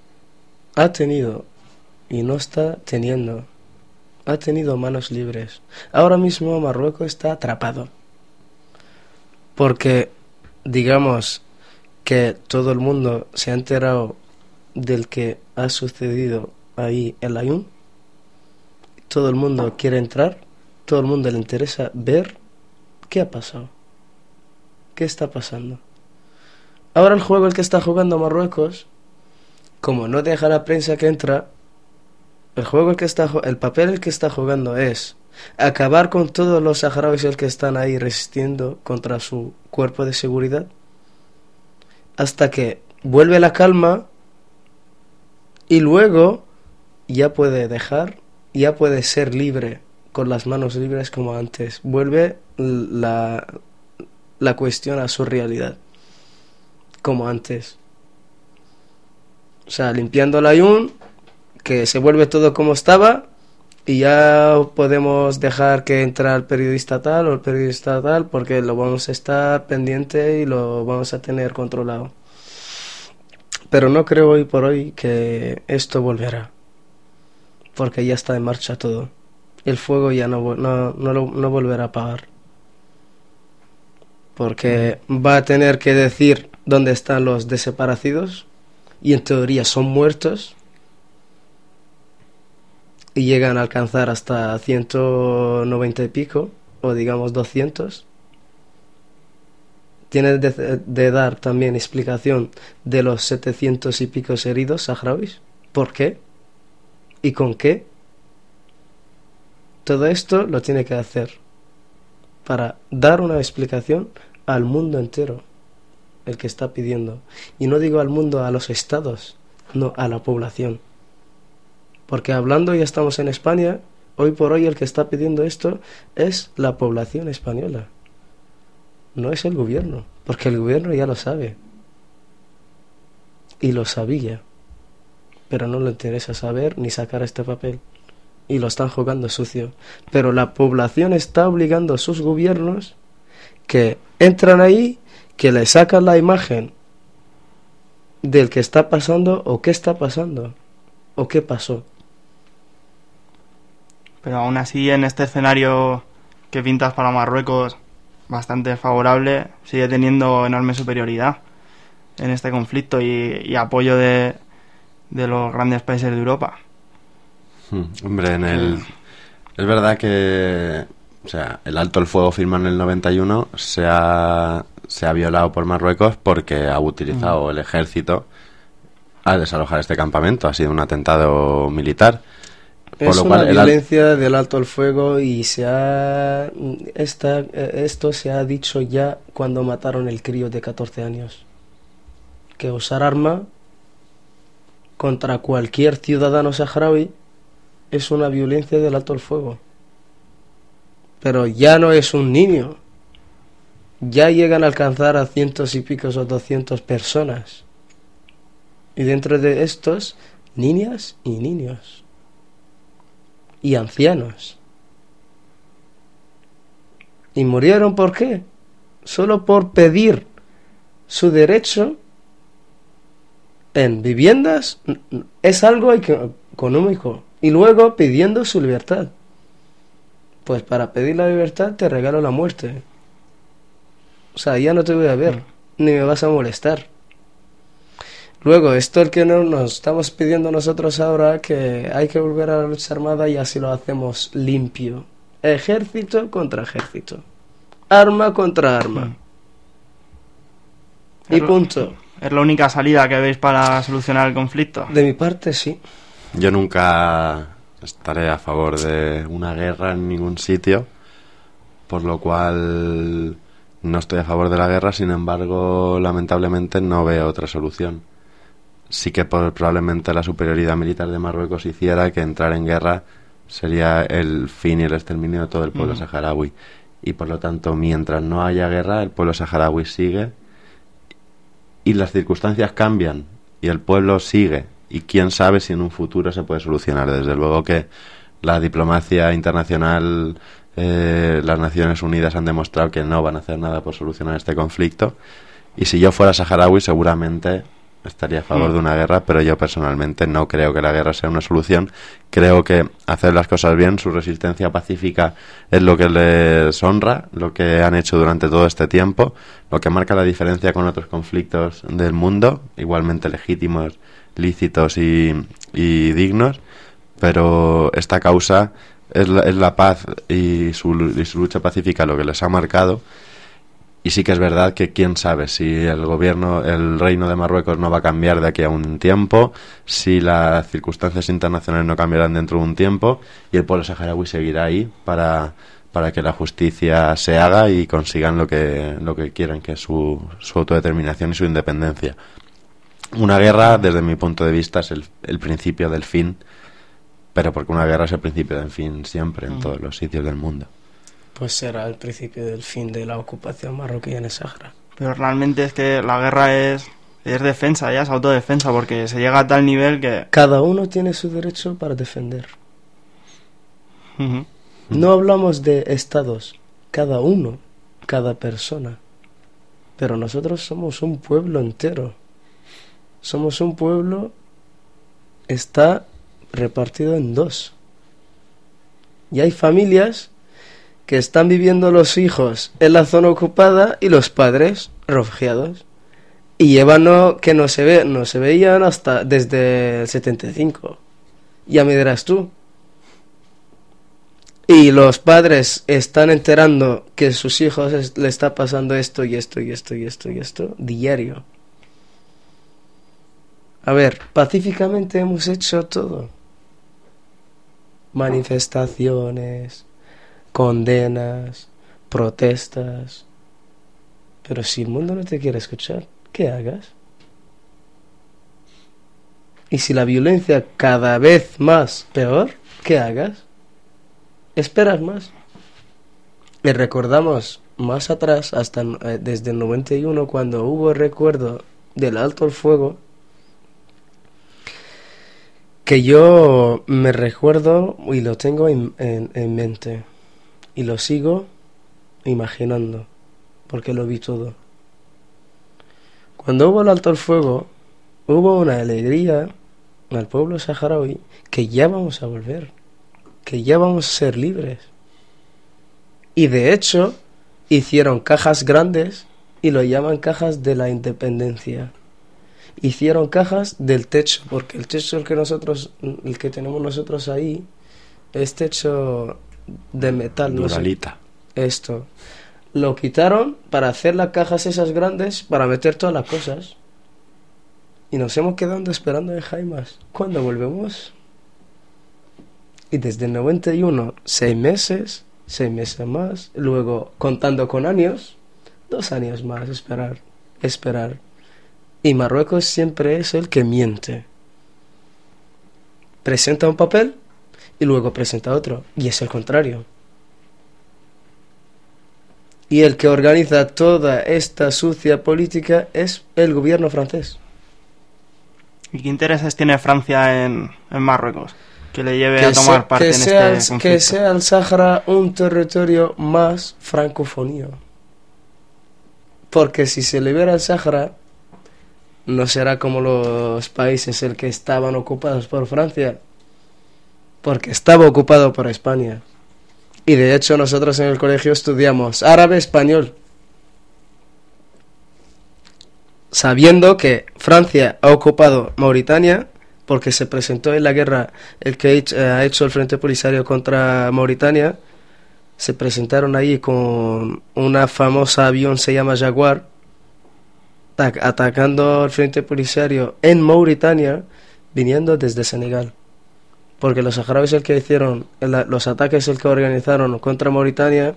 y no está teniendo. Ha tenido manos libres. Ahora mismo Marruecos está atrapado. Porque, digamos, que todo el mundo se ha enterado del que ha sucedido ahí en Laayoune. Todo el mundo quiere entrar, todo el mundo le interesa ver qué ha pasado, qué está pasando. Ahora el juego el que está jugando Marruecos, como no deja a la prensa que entra, el papel el que está jugando es acabar con todos los saharauis que están ahí resistiendo contra su cuerpo de seguridad, hasta que vuelve la calma, y luego ya puede ser libre, con las manos libres como antes. Vuelve la cuestión a su realidad, como antes. O sea, limpiando Laayoune, que se vuelve todo como estaba, y ya podemos dejar que entra el periodista tal o el periodista tal, porque lo vamos a estar pendiente y lo vamos a tener controlado. Pero no creo hoy por hoy que esto volverá, porque ya está en marcha todo. El fuego ya no volverá a apagar, porque va a tener que decir dónde están los desaparecidos, y en teoría son muertos, y llegan a alcanzar hasta 190 y pico, o digamos 200. Tiene de dar también explicación de los 700 y pico heridos saharauis. ¿Por qué? ¿Y con qué? Todo esto lo tiene que hacer para dar una explicación al mundo entero, el que está pidiendo. Y no digo al mundo, a los estados, no, a la población. Porque hablando, ya estamos en España, hoy por hoy el que está pidiendo esto es la población española. No es el gobierno, porque el gobierno ya lo sabe. Y lo sabía. Pero no le interesa saber ni sacar este papel. Y lo están jugando sucio. Pero la población está obligando a sus gobiernos que entran ahí, que le sacan la imagen del que está pasando o qué está pasando o qué pasó. Pero aún así, en este escenario que pintas para Marruecos, bastante favorable, sigue teniendo enorme superioridad en este conflicto y apoyo de los grandes países de Europa. Hombre, es verdad que, o sea, el alto el fuego firmado en el 91 se ha violado por Marruecos porque ha utilizado el ejército a desalojar este campamento. Ha sido un atentado militar. Es una violencia del alto el fuego y esto se ha dicho ya cuando mataron el crío de 14 años. Que usar arma contra cualquier ciudadano saharaui es una violencia del alto el fuego. Pero ya no es un niño. Ya llegan a alcanzar a cientos y picos o 200 personas. Y dentro de estos, niñas y niños. Y ancianos. ¿Y murieron por qué? Solo por pedir su derecho en viviendas. Es algo económico. Y luego pidiendo su libertad. Pues para pedir la libertad te regalo la muerte. O sea, ya no te voy a ver, ni me vas a molestar. Luego, esto el que no nos estamos pidiendo nosotros ahora, que hay que volver a la lucha armada y así lo hacemos limpio. Ejército contra ejército. Arma contra arma. Y punto. ¿Es la única salida que veis para solucionar el conflicto? De mi parte, sí. Yo nunca estaré a favor de una guerra en ningún sitio, por lo cual no estoy a favor de la guerra. Sin embargo, lamentablemente no veo otra solución. Sí que probablemente la superioridad militar de Marruecos hiciera que entrar en guerra sería el fin y el exterminio de todo el pueblo saharaui. Y por lo tanto, mientras no haya guerra, el pueblo saharaui sigue y las circunstancias cambian y el pueblo sigue. Y quién sabe si en un futuro se puede solucionar. Desde luego que la diplomacia internacional, las Naciones Unidas han demostrado que no van a hacer nada por solucionar este conflicto. Y si yo fuera saharaui, seguramente estaría a favor de una guerra, pero yo personalmente no creo que la guerra sea una solución. Creo que hacer las cosas bien, su resistencia pacífica es lo que les honra, lo que han hecho durante todo este tiempo, lo que marca la diferencia con otros conflictos del mundo, igualmente legítimos, lícitos y dignos, pero esta causa es la paz y su lucha pacífica lo que les ha marcado. Y sí que es verdad que quién sabe si el reino de Marruecos no va a cambiar de aquí a un tiempo, si las circunstancias internacionales no cambiarán dentro de un tiempo, y el pueblo saharaui seguirá ahí para que la justicia se haga y consigan lo que quieran, que es su autodeterminación y su independencia. Una guerra, desde mi punto de vista, es el principio del fin, pero porque una guerra es el principio del fin siempre, en todos los sitios del mundo. Pues será el principio del fin de la ocupación marroquí en el Sahara. Pero realmente es que la guerra es defensa, ya es autodefensa, porque se llega a tal nivel que... Cada uno tiene su derecho para defender. No hablamos de estados, cada uno, cada persona. Pero nosotros somos un pueblo entero. Somos un pueblo, está repartido en dos. Y hay familias que están viviendo los hijos en la zona ocupada y los padres refugiados. Y llevan que no se veían hasta desde el 75. Ya me dirás tú. Y los padres están enterando que sus hijos le está pasando esto y esto y esto y esto y esto diario. A ver, pacíficamente hemos hecho todo. Manifestaciones, condenas, protestas. Pero si el mundo no te quiere escuchar, ¿qué hagas? Y si la violencia cada vez más peor, ¿qué hagas? Esperas más. Y recordamos más atrás, hasta desde el 91, cuando hubo el recuerdo del alto el fuego, que yo me recuerdo y lo tengo en mente. Y lo sigo imaginando, porque lo vi todo. Cuando hubo el alto el fuego, hubo una alegría al pueblo saharaui que ya vamos a volver, que ya vamos a ser libres. Y de hecho, hicieron cajas grandes y lo llaman cajas de la independencia. Hicieron cajas del techo, porque el techo el que tenemos nosotros ahí es techo de metal. Duralita. No sé. Esto. Lo quitaron para hacer las cajas esas grandes para meter todas las cosas. Y nos hemos quedado esperando en Jaimas. ¿Cuándo volvemos? Y desde el 91, 6 meses más, luego contando con años, 2 años más, esperar. Y Marruecos siempre es el que miente. Presenta un papel y luego presenta otro. Y es el contrario. Y el que organiza toda esta sucia política es el gobierno francés. ¿Y qué intereses tiene Francia en Marruecos? Que le lleve a tomar parte en este conflicto. Que sea el Sáhara un territorio más francofonía. Porque si se libera el Sáhara, no será como los países el que estaban ocupados por Francia, porque estaba ocupado por España. Y de hecho nosotros en el colegio estudiamos árabe-español, sabiendo que Francia ha ocupado Mauritania porque se presentó en la guerra el que ha hecho el Frente Polisario contra Mauritania. Se presentaron ahí con una famosa avión, se llama Jaguar, atacando al Frente Polisario en Mauritania, viniendo desde Senegal. Porque los saharauis el que hicieron los ataques, el que organizaron contra Mauritania,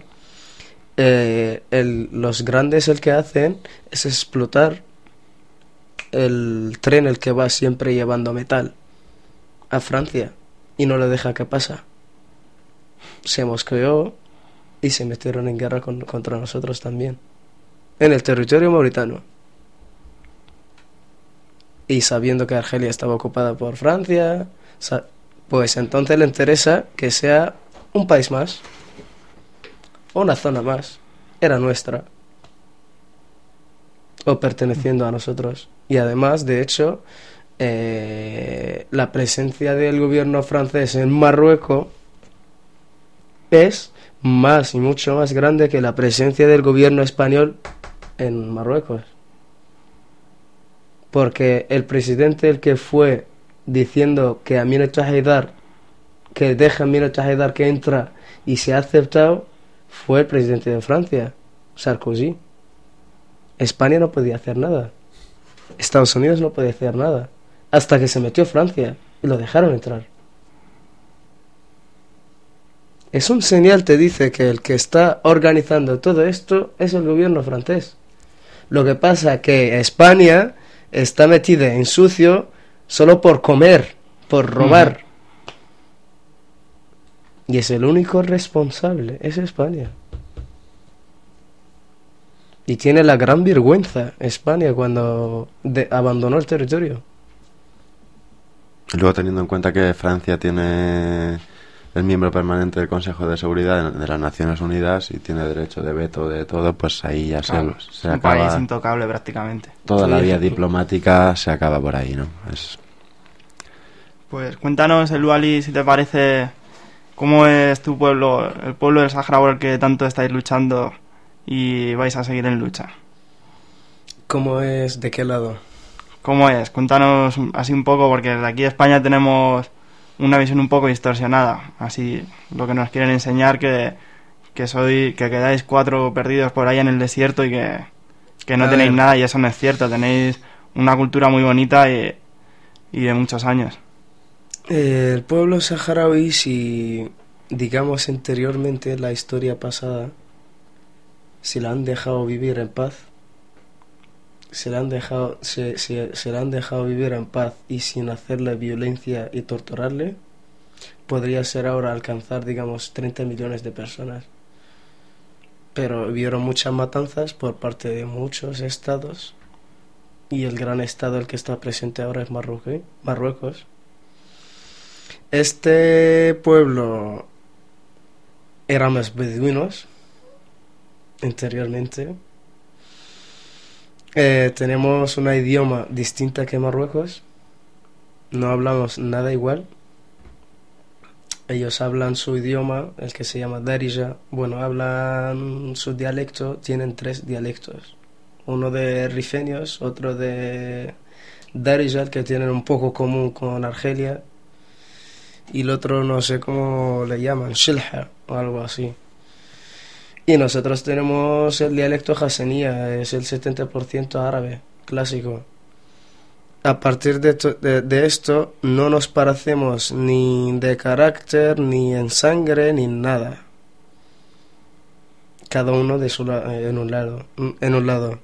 los grandes el que hacen es explotar el tren el que va siempre llevando metal a Francia y no le deja que pasa. Se mosqueó y se metieron en guerra contra nosotros también en el territorio mauritano, y sabiendo que Argelia estaba ocupada por Francia, pues entonces le interesa que sea un país más, una zona más, era nuestra o perteneciendo a nosotros. Y además, de hecho, la presencia del gobierno francés en Marruecos es más y mucho más grande que la presencia del gobierno español en Marruecos. Porque el presidente el que fue diciendo que Amir el-Haidar, que deja a Amir el-Haidar que entra y se ha aceptado, fue el presidente de Francia, Sarkozy. España no podía hacer nada. Estados Unidos no podía hacer nada. Hasta que se metió Francia y lo dejaron entrar. Es un señal, te dice que el que está organizando todo esto es el gobierno francés. Lo que pasa es que España está metida en sucio solo por comer, por robar. Y es el único responsable, es España. Y tiene la gran vergüenza España cuando abandonó el territorio. Y luego, teniendo en cuenta que Francia tiene el miembro permanente del Consejo de Seguridad de las Naciones Unidas y tiene derecho de veto de todo, pues ahí ya claro, se acaba. Un país intocable prácticamente. Toda la vía diplomática se acaba por ahí, ¿no? Pues cuéntanos, Eluali, si te parece, cómo es tu pueblo, el pueblo del Sáhara por el que tanto estáis luchando y vais a seguir en lucha. ¿Cómo es? ¿De qué lado? ¿Cómo es? Cuéntanos así un poco, porque desde aquí de España tenemos una visión un poco distorsionada. Así, lo que nos quieren enseñar que quedáis 4 perdidos por ahí en el desierto y que no tenéis nada, y eso no es cierto. Tenéis una cultura muy bonita y de muchos años. El pueblo saharaui, si digamos anteriormente la historia pasada, si la han dejado vivir en paz, se le han dejado vivir en paz y sin hacerle violencia y torturarle, podría ser ahora alcanzar, digamos, 30 millones de personas. Pero hubieron muchas matanzas por parte de muchos estados, y el gran estado el que está presente ahora es Marruecos. Este pueblo éramos beduinos anteriormente. Tenemos un idioma distinta que Marruecos, no hablamos nada igual. Ellos hablan su idioma, el que se llama Darija. Bueno, hablan su dialecto, tienen 3 dialectos. Uno de rifeños, otro de Darija, que tienen un poco común con Argelia. Y el otro no sé cómo le llaman, Shilha o algo así. Y nosotros tenemos el dialecto Hassanía, es el 70% árabe, clásico. A partir de esto no nos parecemos ni de carácter, ni en sangre, ni nada. Cada uno de en un lado.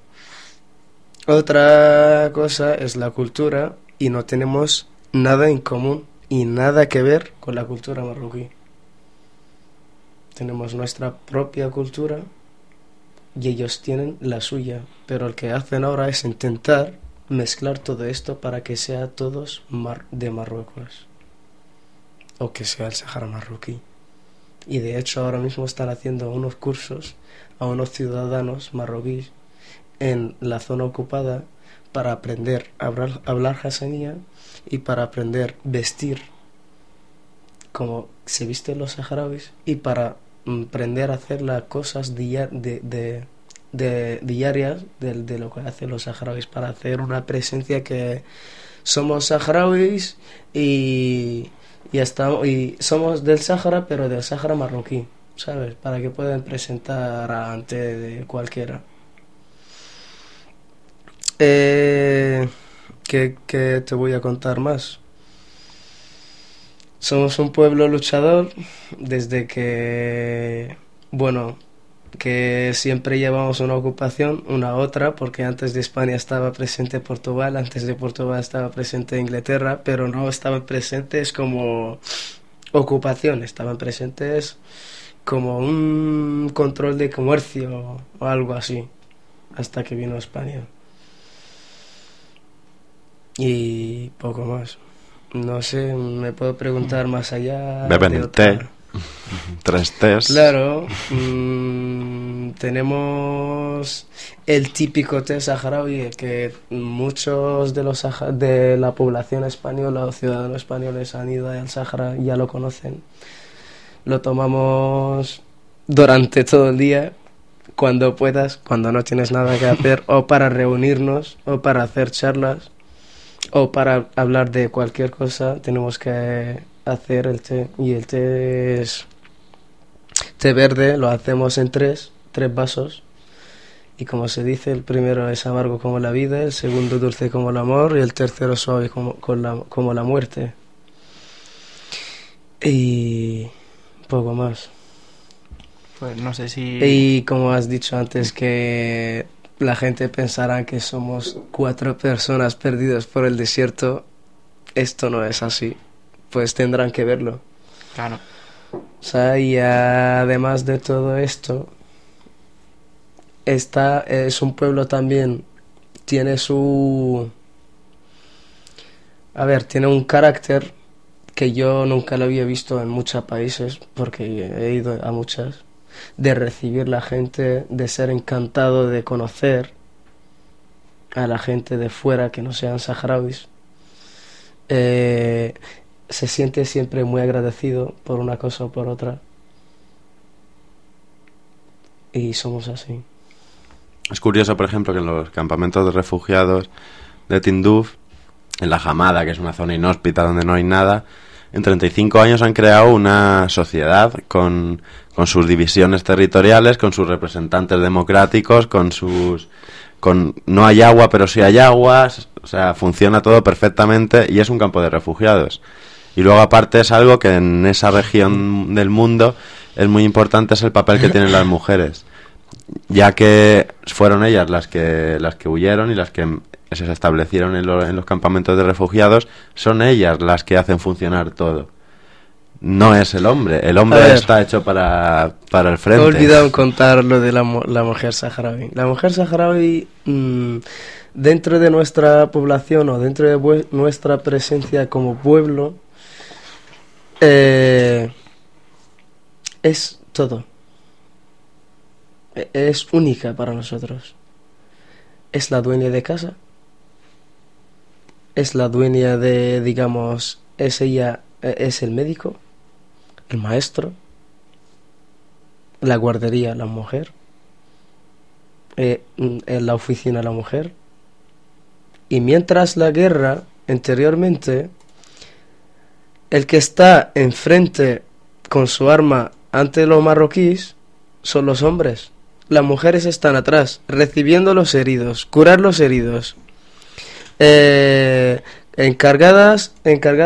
Otra cosa es la cultura, y no tenemos nada en común y nada que ver con la cultura marroquí. Tenemos nuestra propia cultura y ellos tienen la suya, pero lo que hacen ahora es intentar mezclar todo esto para que sea todos de Marruecos, o que sea el Sahara marroquí. Y de hecho ahora mismo están haciendo unos cursos a unos ciudadanos marroquíes en la zona ocupada para aprender a hablar hassanía y para aprender a vestir como se visten los saharauis, y para aprender a hacer las cosas diarias de lo que hacen los saharauis, para hacer una presencia que somos saharauis y somos del Sahara, pero del Sahara marroquí, ¿sabes? Para que puedan presentar ante de cualquiera. ¿Qué te voy a contar más? Somos un pueblo luchador desde que siempre llevamos una ocupación, una otra, porque antes de España estaba presente Portugal, antes de Portugal estaba presente Inglaterra, pero no estaban presentes como ocupación, estaban presentes como un control de comercio o algo así, hasta que vino España. Y poco más. No sé, me puedo preguntar más allá. Beben el té. 3 tés. Claro. Tenemos el típico té saharaui, que muchos de la población española o ciudadanos españoles han ido al Sahara y ya lo conocen. Lo tomamos durante todo el día, cuando puedas, cuando no tienes nada que hacer, o para reunirnos, o para hacer charlas, o para hablar de cualquier cosa. Tenemos que hacer el té, y el té es té verde, lo hacemos en 3 vasos, y como se dice, el primero es amargo como la vida, el segundo dulce como el amor, y el tercero suave como la muerte. Y poco más. Pues no sé si... Y como has dicho antes, que la gente pensará que somos 4 personas perdidas por el desierto, esto no es así. Pues tendrán que verlo. Claro. O sea, y además de todo esto, es un pueblo también, tiene tiene un carácter que yo nunca lo había visto en muchos países, porque he ido a muchas, de recibir la gente, de ser encantado de conocer a la gente de fuera que no sean saharauis. Se siente siempre muy agradecido por una cosa o por otra, y somos así. Es curioso, por ejemplo, que en los campamentos de refugiados de Tinduf, en la Hamada, que es una zona inhóspita donde no hay nada, en 35 años han creado una sociedad con sus divisiones territoriales, con sus representantes democráticos, no hay agua, pero sí hay aguas. O sea, funciona todo perfectamente, y es un campo de refugiados. Y luego, aparte, es algo que en esa región del mundo es muy importante, es el papel que tienen las mujeres. ya que fueron ellas las que huyeron y las que se establecieron en los campamentos de refugiados, son ellas las que hacen funcionar todo. No es el hombre está hecho para el frente. He olvidado contar lo de la mujer saharaui. La mujer saharaui, dentro de nuestra población o dentro de nuestra presencia como pueblo, es todo. Es única para nosotros. Es la dueña de casa. Es la dueña de, digamos, es ella, es el médico, el maestro, la guardería, la mujer, en la oficina, la mujer. Y mientras la guerra, anteriormente, el que está enfrente con su arma ante los marroquíes son los hombres. Las mujeres están atrás, recibiendo los heridos, curar los heridos, encargadas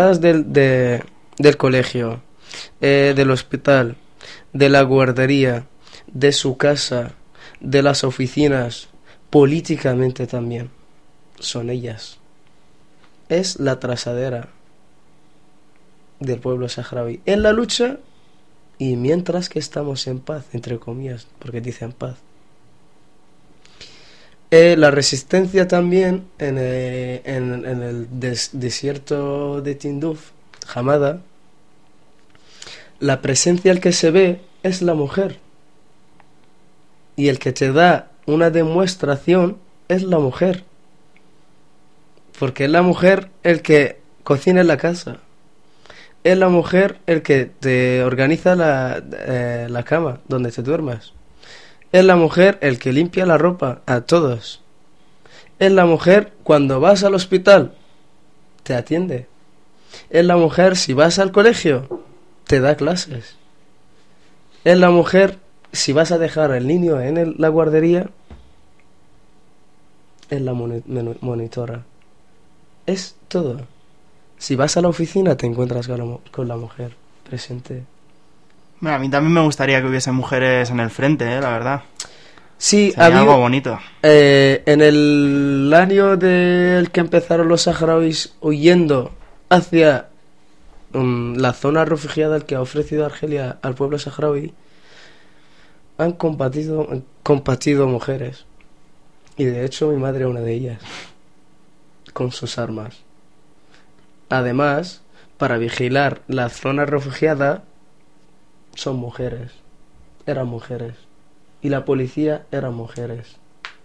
del colegio, del hospital, de la guardería, de su casa, de las oficinas, políticamente también. Son ellas. Es la trazadera del pueblo saharaui en la lucha. Y mientras que estamos en paz, entre comillas, porque dicen paz. La resistencia también en el desierto de Tinduf, Hamada, la presencia el que se ve es la mujer. Y el que te da una demostración es la mujer. Porque es la mujer el que cocina en la casa. Es la mujer el que te organiza la cama donde te duermas. Es la mujer el que limpia la ropa a todos. Es la mujer cuando vas al hospital te atiende. Es la mujer si vas al colegio te da clases. Es la mujer si vas a dejar al niño en la guardería es la monitora. Es todo. Si vas a la oficina te encuentras con la mujer presente. Bueno, a mí también me gustaría que hubiese mujeres en el frente, la verdad. Sí, había algo bonito. En el año del que empezaron los saharauis huyendo hacia la zona refugiada que ha ofrecido Argelia al pueblo saharaui, han combatido mujeres. Y de hecho mi madre es una de ellas, con sus armas. Además, para vigilar la zona refugiada, son mujeres. Eran mujeres. Y la policía eran mujeres.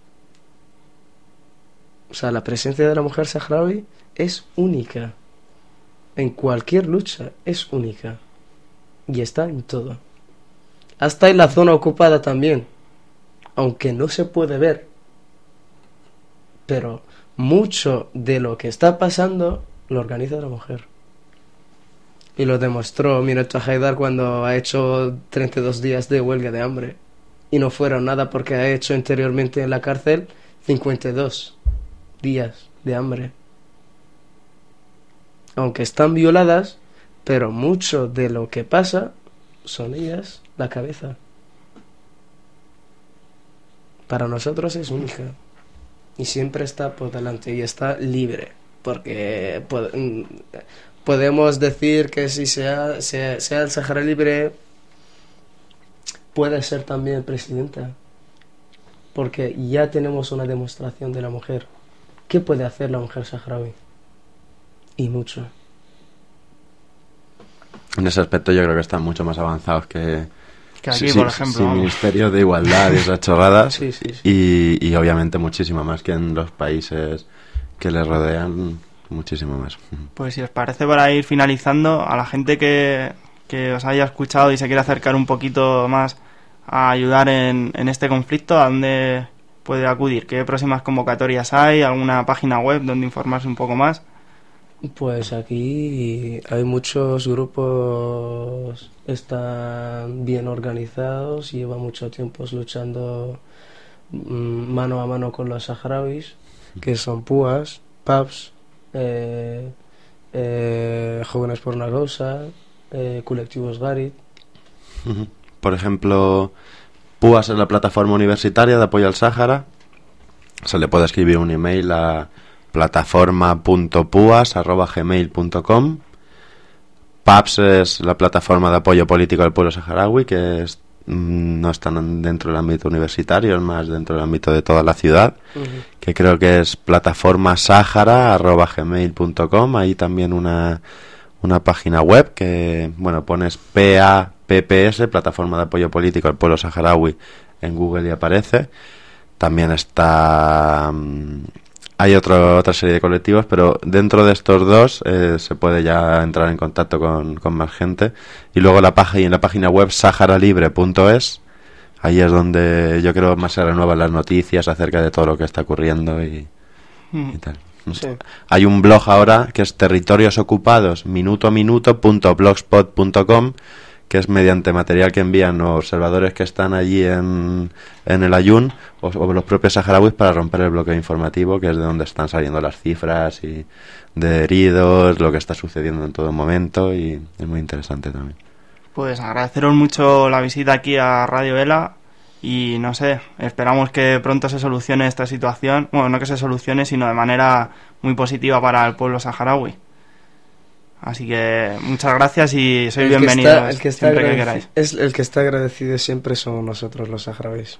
O sea, la presencia de la mujer saharaui es única. En cualquier lucha es única. Y está en todo. Hasta en la zona ocupada también. Aunque no se puede ver. Pero mucho de lo que está pasando lo organiza la mujer. Y lo demostró Minato Haidar cuando ha hecho 32 días de huelga de hambre. Y no fueron nada porque ha hecho anteriormente en la cárcel 52 días de hambre. Aunque están violadas, pero mucho de lo que pasa son ellas la cabeza. Para nosotros es única. Y siempre está por delante y está libre. Porque podemos decir que si sea el Sahara libre, puede ser también presidenta. Porque ya tenemos una demostración de la mujer. ¿Qué puede hacer la mujer saharaui? Y mucho. En ese aspecto yo creo que están mucho más avanzados que aquí, por ejemplo. Sin Ministerio de Igualdad y esas chorradas. Sí. Y obviamente muchísimo más que en los países que les rodean, muchísimo más. Pues si os parece, para ir finalizando, a la gente que os haya escuchado y se quiera acercar un poquito más a ayudar en este conflicto, ¿a dónde puede acudir? ¿Qué próximas convocatorias hay? ¿Alguna página web donde informarse un poco más? Pues aquí hay muchos grupos, están bien organizados, llevan mucho tiempo luchando mano a mano con los saharauis, que son PUAS, PAPS, Jóvenes por una Causa, Colectivos Garit. Por ejemplo, PUAS es la plataforma universitaria de apoyo al Sáhara. Se le puede escribir un email a plataforma.puas@gmail.com. PAPS es la plataforma de apoyo político al pueblo saharaui, que no están dentro del ámbito universitario, es más dentro del ámbito de toda la ciudad, que creo que es plataformasahara@gmail.com. Ahí también una página web que, bueno, pones PAPPS, Plataforma de Apoyo Político al Pueblo Saharaui, en Google y aparece. También está... hay otra serie de colectivos, pero dentro de estos dos se puede ya entrar en contacto con más gente. Y luego en la página web saharalibre.es, ahí es donde yo creo más se renuevan las noticias acerca de todo lo que está ocurriendo y tal. Sí. Hay un blog ahora que es territoriosocupados.minutoaminuto.blogspot.com, que es mediante material que envían los observadores que están allí en el Ayun o los propios saharauis para romper el bloqueo informativo, que es de donde están saliendo las cifras y de heridos, lo que está sucediendo en todo momento, y es muy interesante también. Pues agradeceros mucho la visita aquí a Radio ELA y no sé, esperamos que pronto se solucione esta situación, bueno, no que se solucione, sino de manera muy positiva para el pueblo saharaui. Así que muchas gracias y sois bienvenidos siempre que queráis. El que está agradecido siempre somos nosotros los saharauis.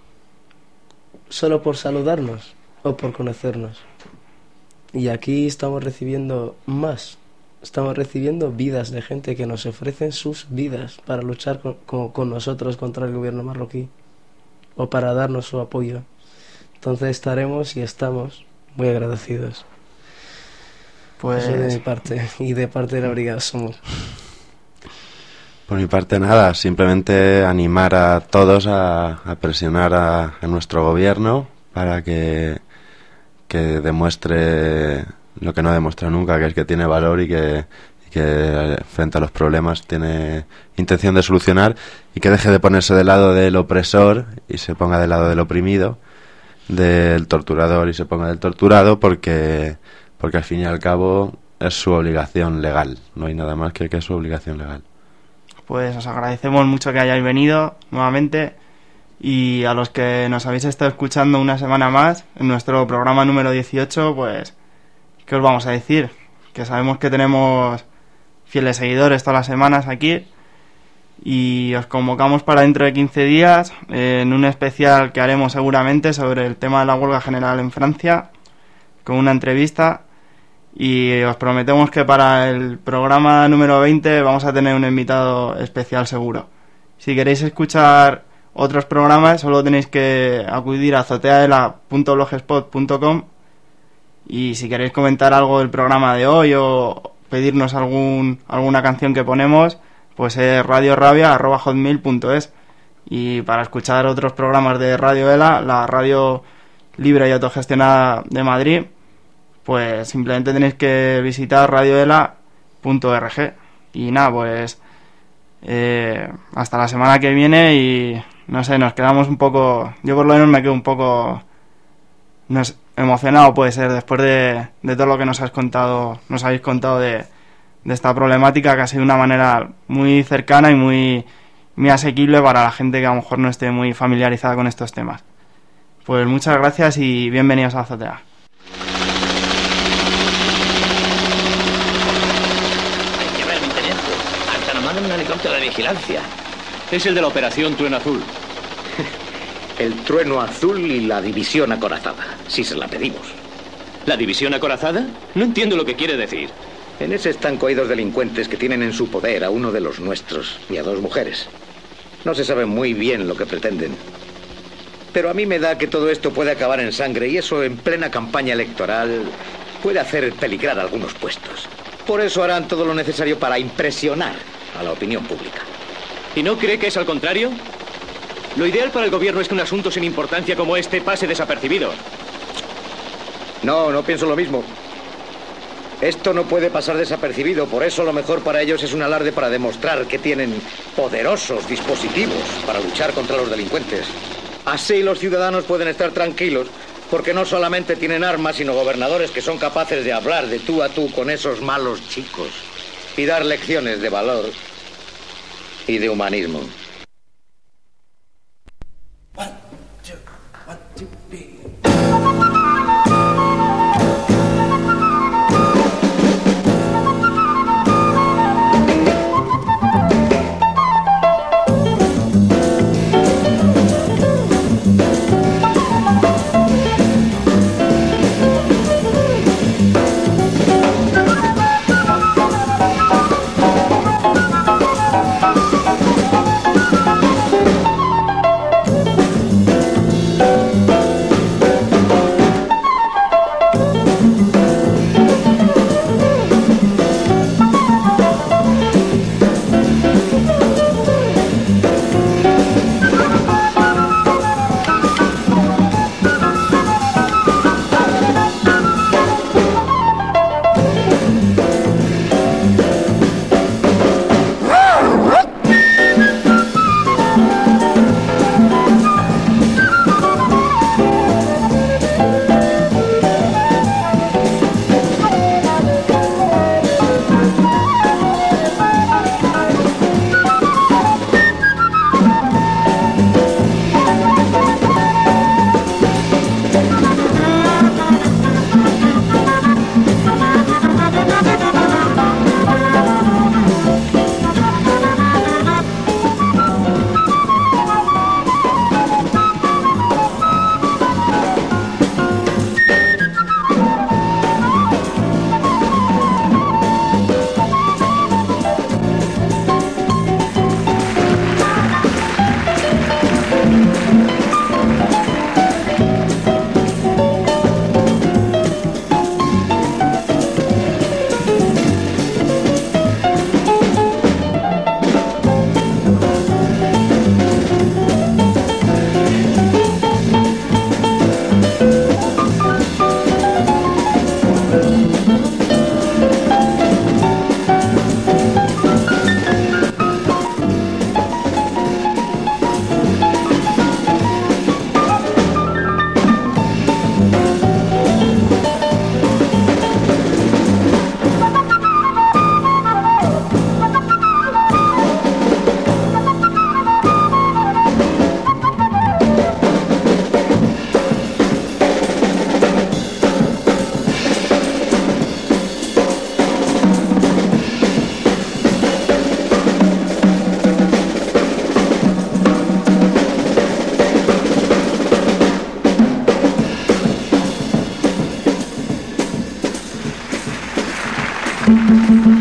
Solo por saludarnos o por conocernos. Y aquí estamos recibiendo más. Estamos recibiendo vidas de gente que nos ofrecen sus vidas para luchar con nosotros contra el gobierno marroquí o para darnos su apoyo. Entonces estaremos y estamos muy agradecidos. Pues eso de mi parte y de parte de la Brigada Somos. Por mi parte nada, simplemente animar a todos a presionar a nuestro gobierno para que demuestre lo que no demuestra nunca, que es que tiene valor y que frente a los problemas tiene intención de solucionar, y que deje de ponerse del lado del opresor y se ponga del lado del oprimido, del torturador y se ponga del torturado, porque al fin y al cabo es su obligación legal, no hay nada más que es su obligación legal. Pues os agradecemos mucho que hayáis venido nuevamente, y a los que nos habéis estado escuchando una semana más en nuestro programa número 18, pues ¿qué os vamos a decir? Que sabemos que tenemos fieles seguidores todas las semanas aquí, y os convocamos para dentro de 15 días en un especial que haremos seguramente sobre el tema de la huelga general en Francia, con una entrevista, y os prometemos que para el programa número 20 vamos a tener un invitado especial seguro. Si queréis escuchar otros programas solo tenéis que acudir a azoteaela.blogspot.com, y si queréis comentar algo del programa de hoy o pedirnos alguna canción que ponemos, pues es radiorabia@hotmail.es. Y para escuchar otros programas de Radio ELA, la radio libre y autogestionada de Madrid, pues simplemente tenéis que visitar radioela.org. Y nada, pues hasta la semana que viene, y no sé, nos quedamos un poco, yo por lo menos me quedo un poco emocionado, puede ser, después de todo lo que nos habéis contado de esta problemática, que ha sido una manera muy cercana y muy asequible para la gente que a lo mejor no esté muy familiarizada con estos temas. Pues muchas gracias y bienvenidos a Azotea. Hay que ver, teniente. Hasta nos mandan un helicóptero de vigilancia. Es el de la Operación Trueno Azul. El Trueno Azul y la División Acorazada, si se la pedimos. ¿La División Acorazada? No entiendo lo que quiere decir. En ese estanco hay 2 delincuentes que tienen en su poder a uno de los nuestros y a 2 mujeres. No se sabe muy bien lo que pretenden. Pero a mí me da que todo esto puede acabar en sangre, y eso en plena campaña electoral puede hacer peligrar algunos puestos. Por eso harán todo lo necesario para impresionar a la opinión pública. ¿Y no cree que es al contrario? Lo ideal para el gobierno es que un asunto sin importancia como este pase desapercibido. No pienso lo mismo. Esto no puede pasar desapercibido, por eso lo mejor para ellos es un alarde para demostrar que tienen poderosos dispositivos para luchar contra los delincuentes. Así los ciudadanos pueden estar tranquilos, porque no solamente tienen armas, sino gobernadores que son capaces de hablar de tú a tú con esos malos chicos y dar lecciones de valor y de humanismo. Thank you.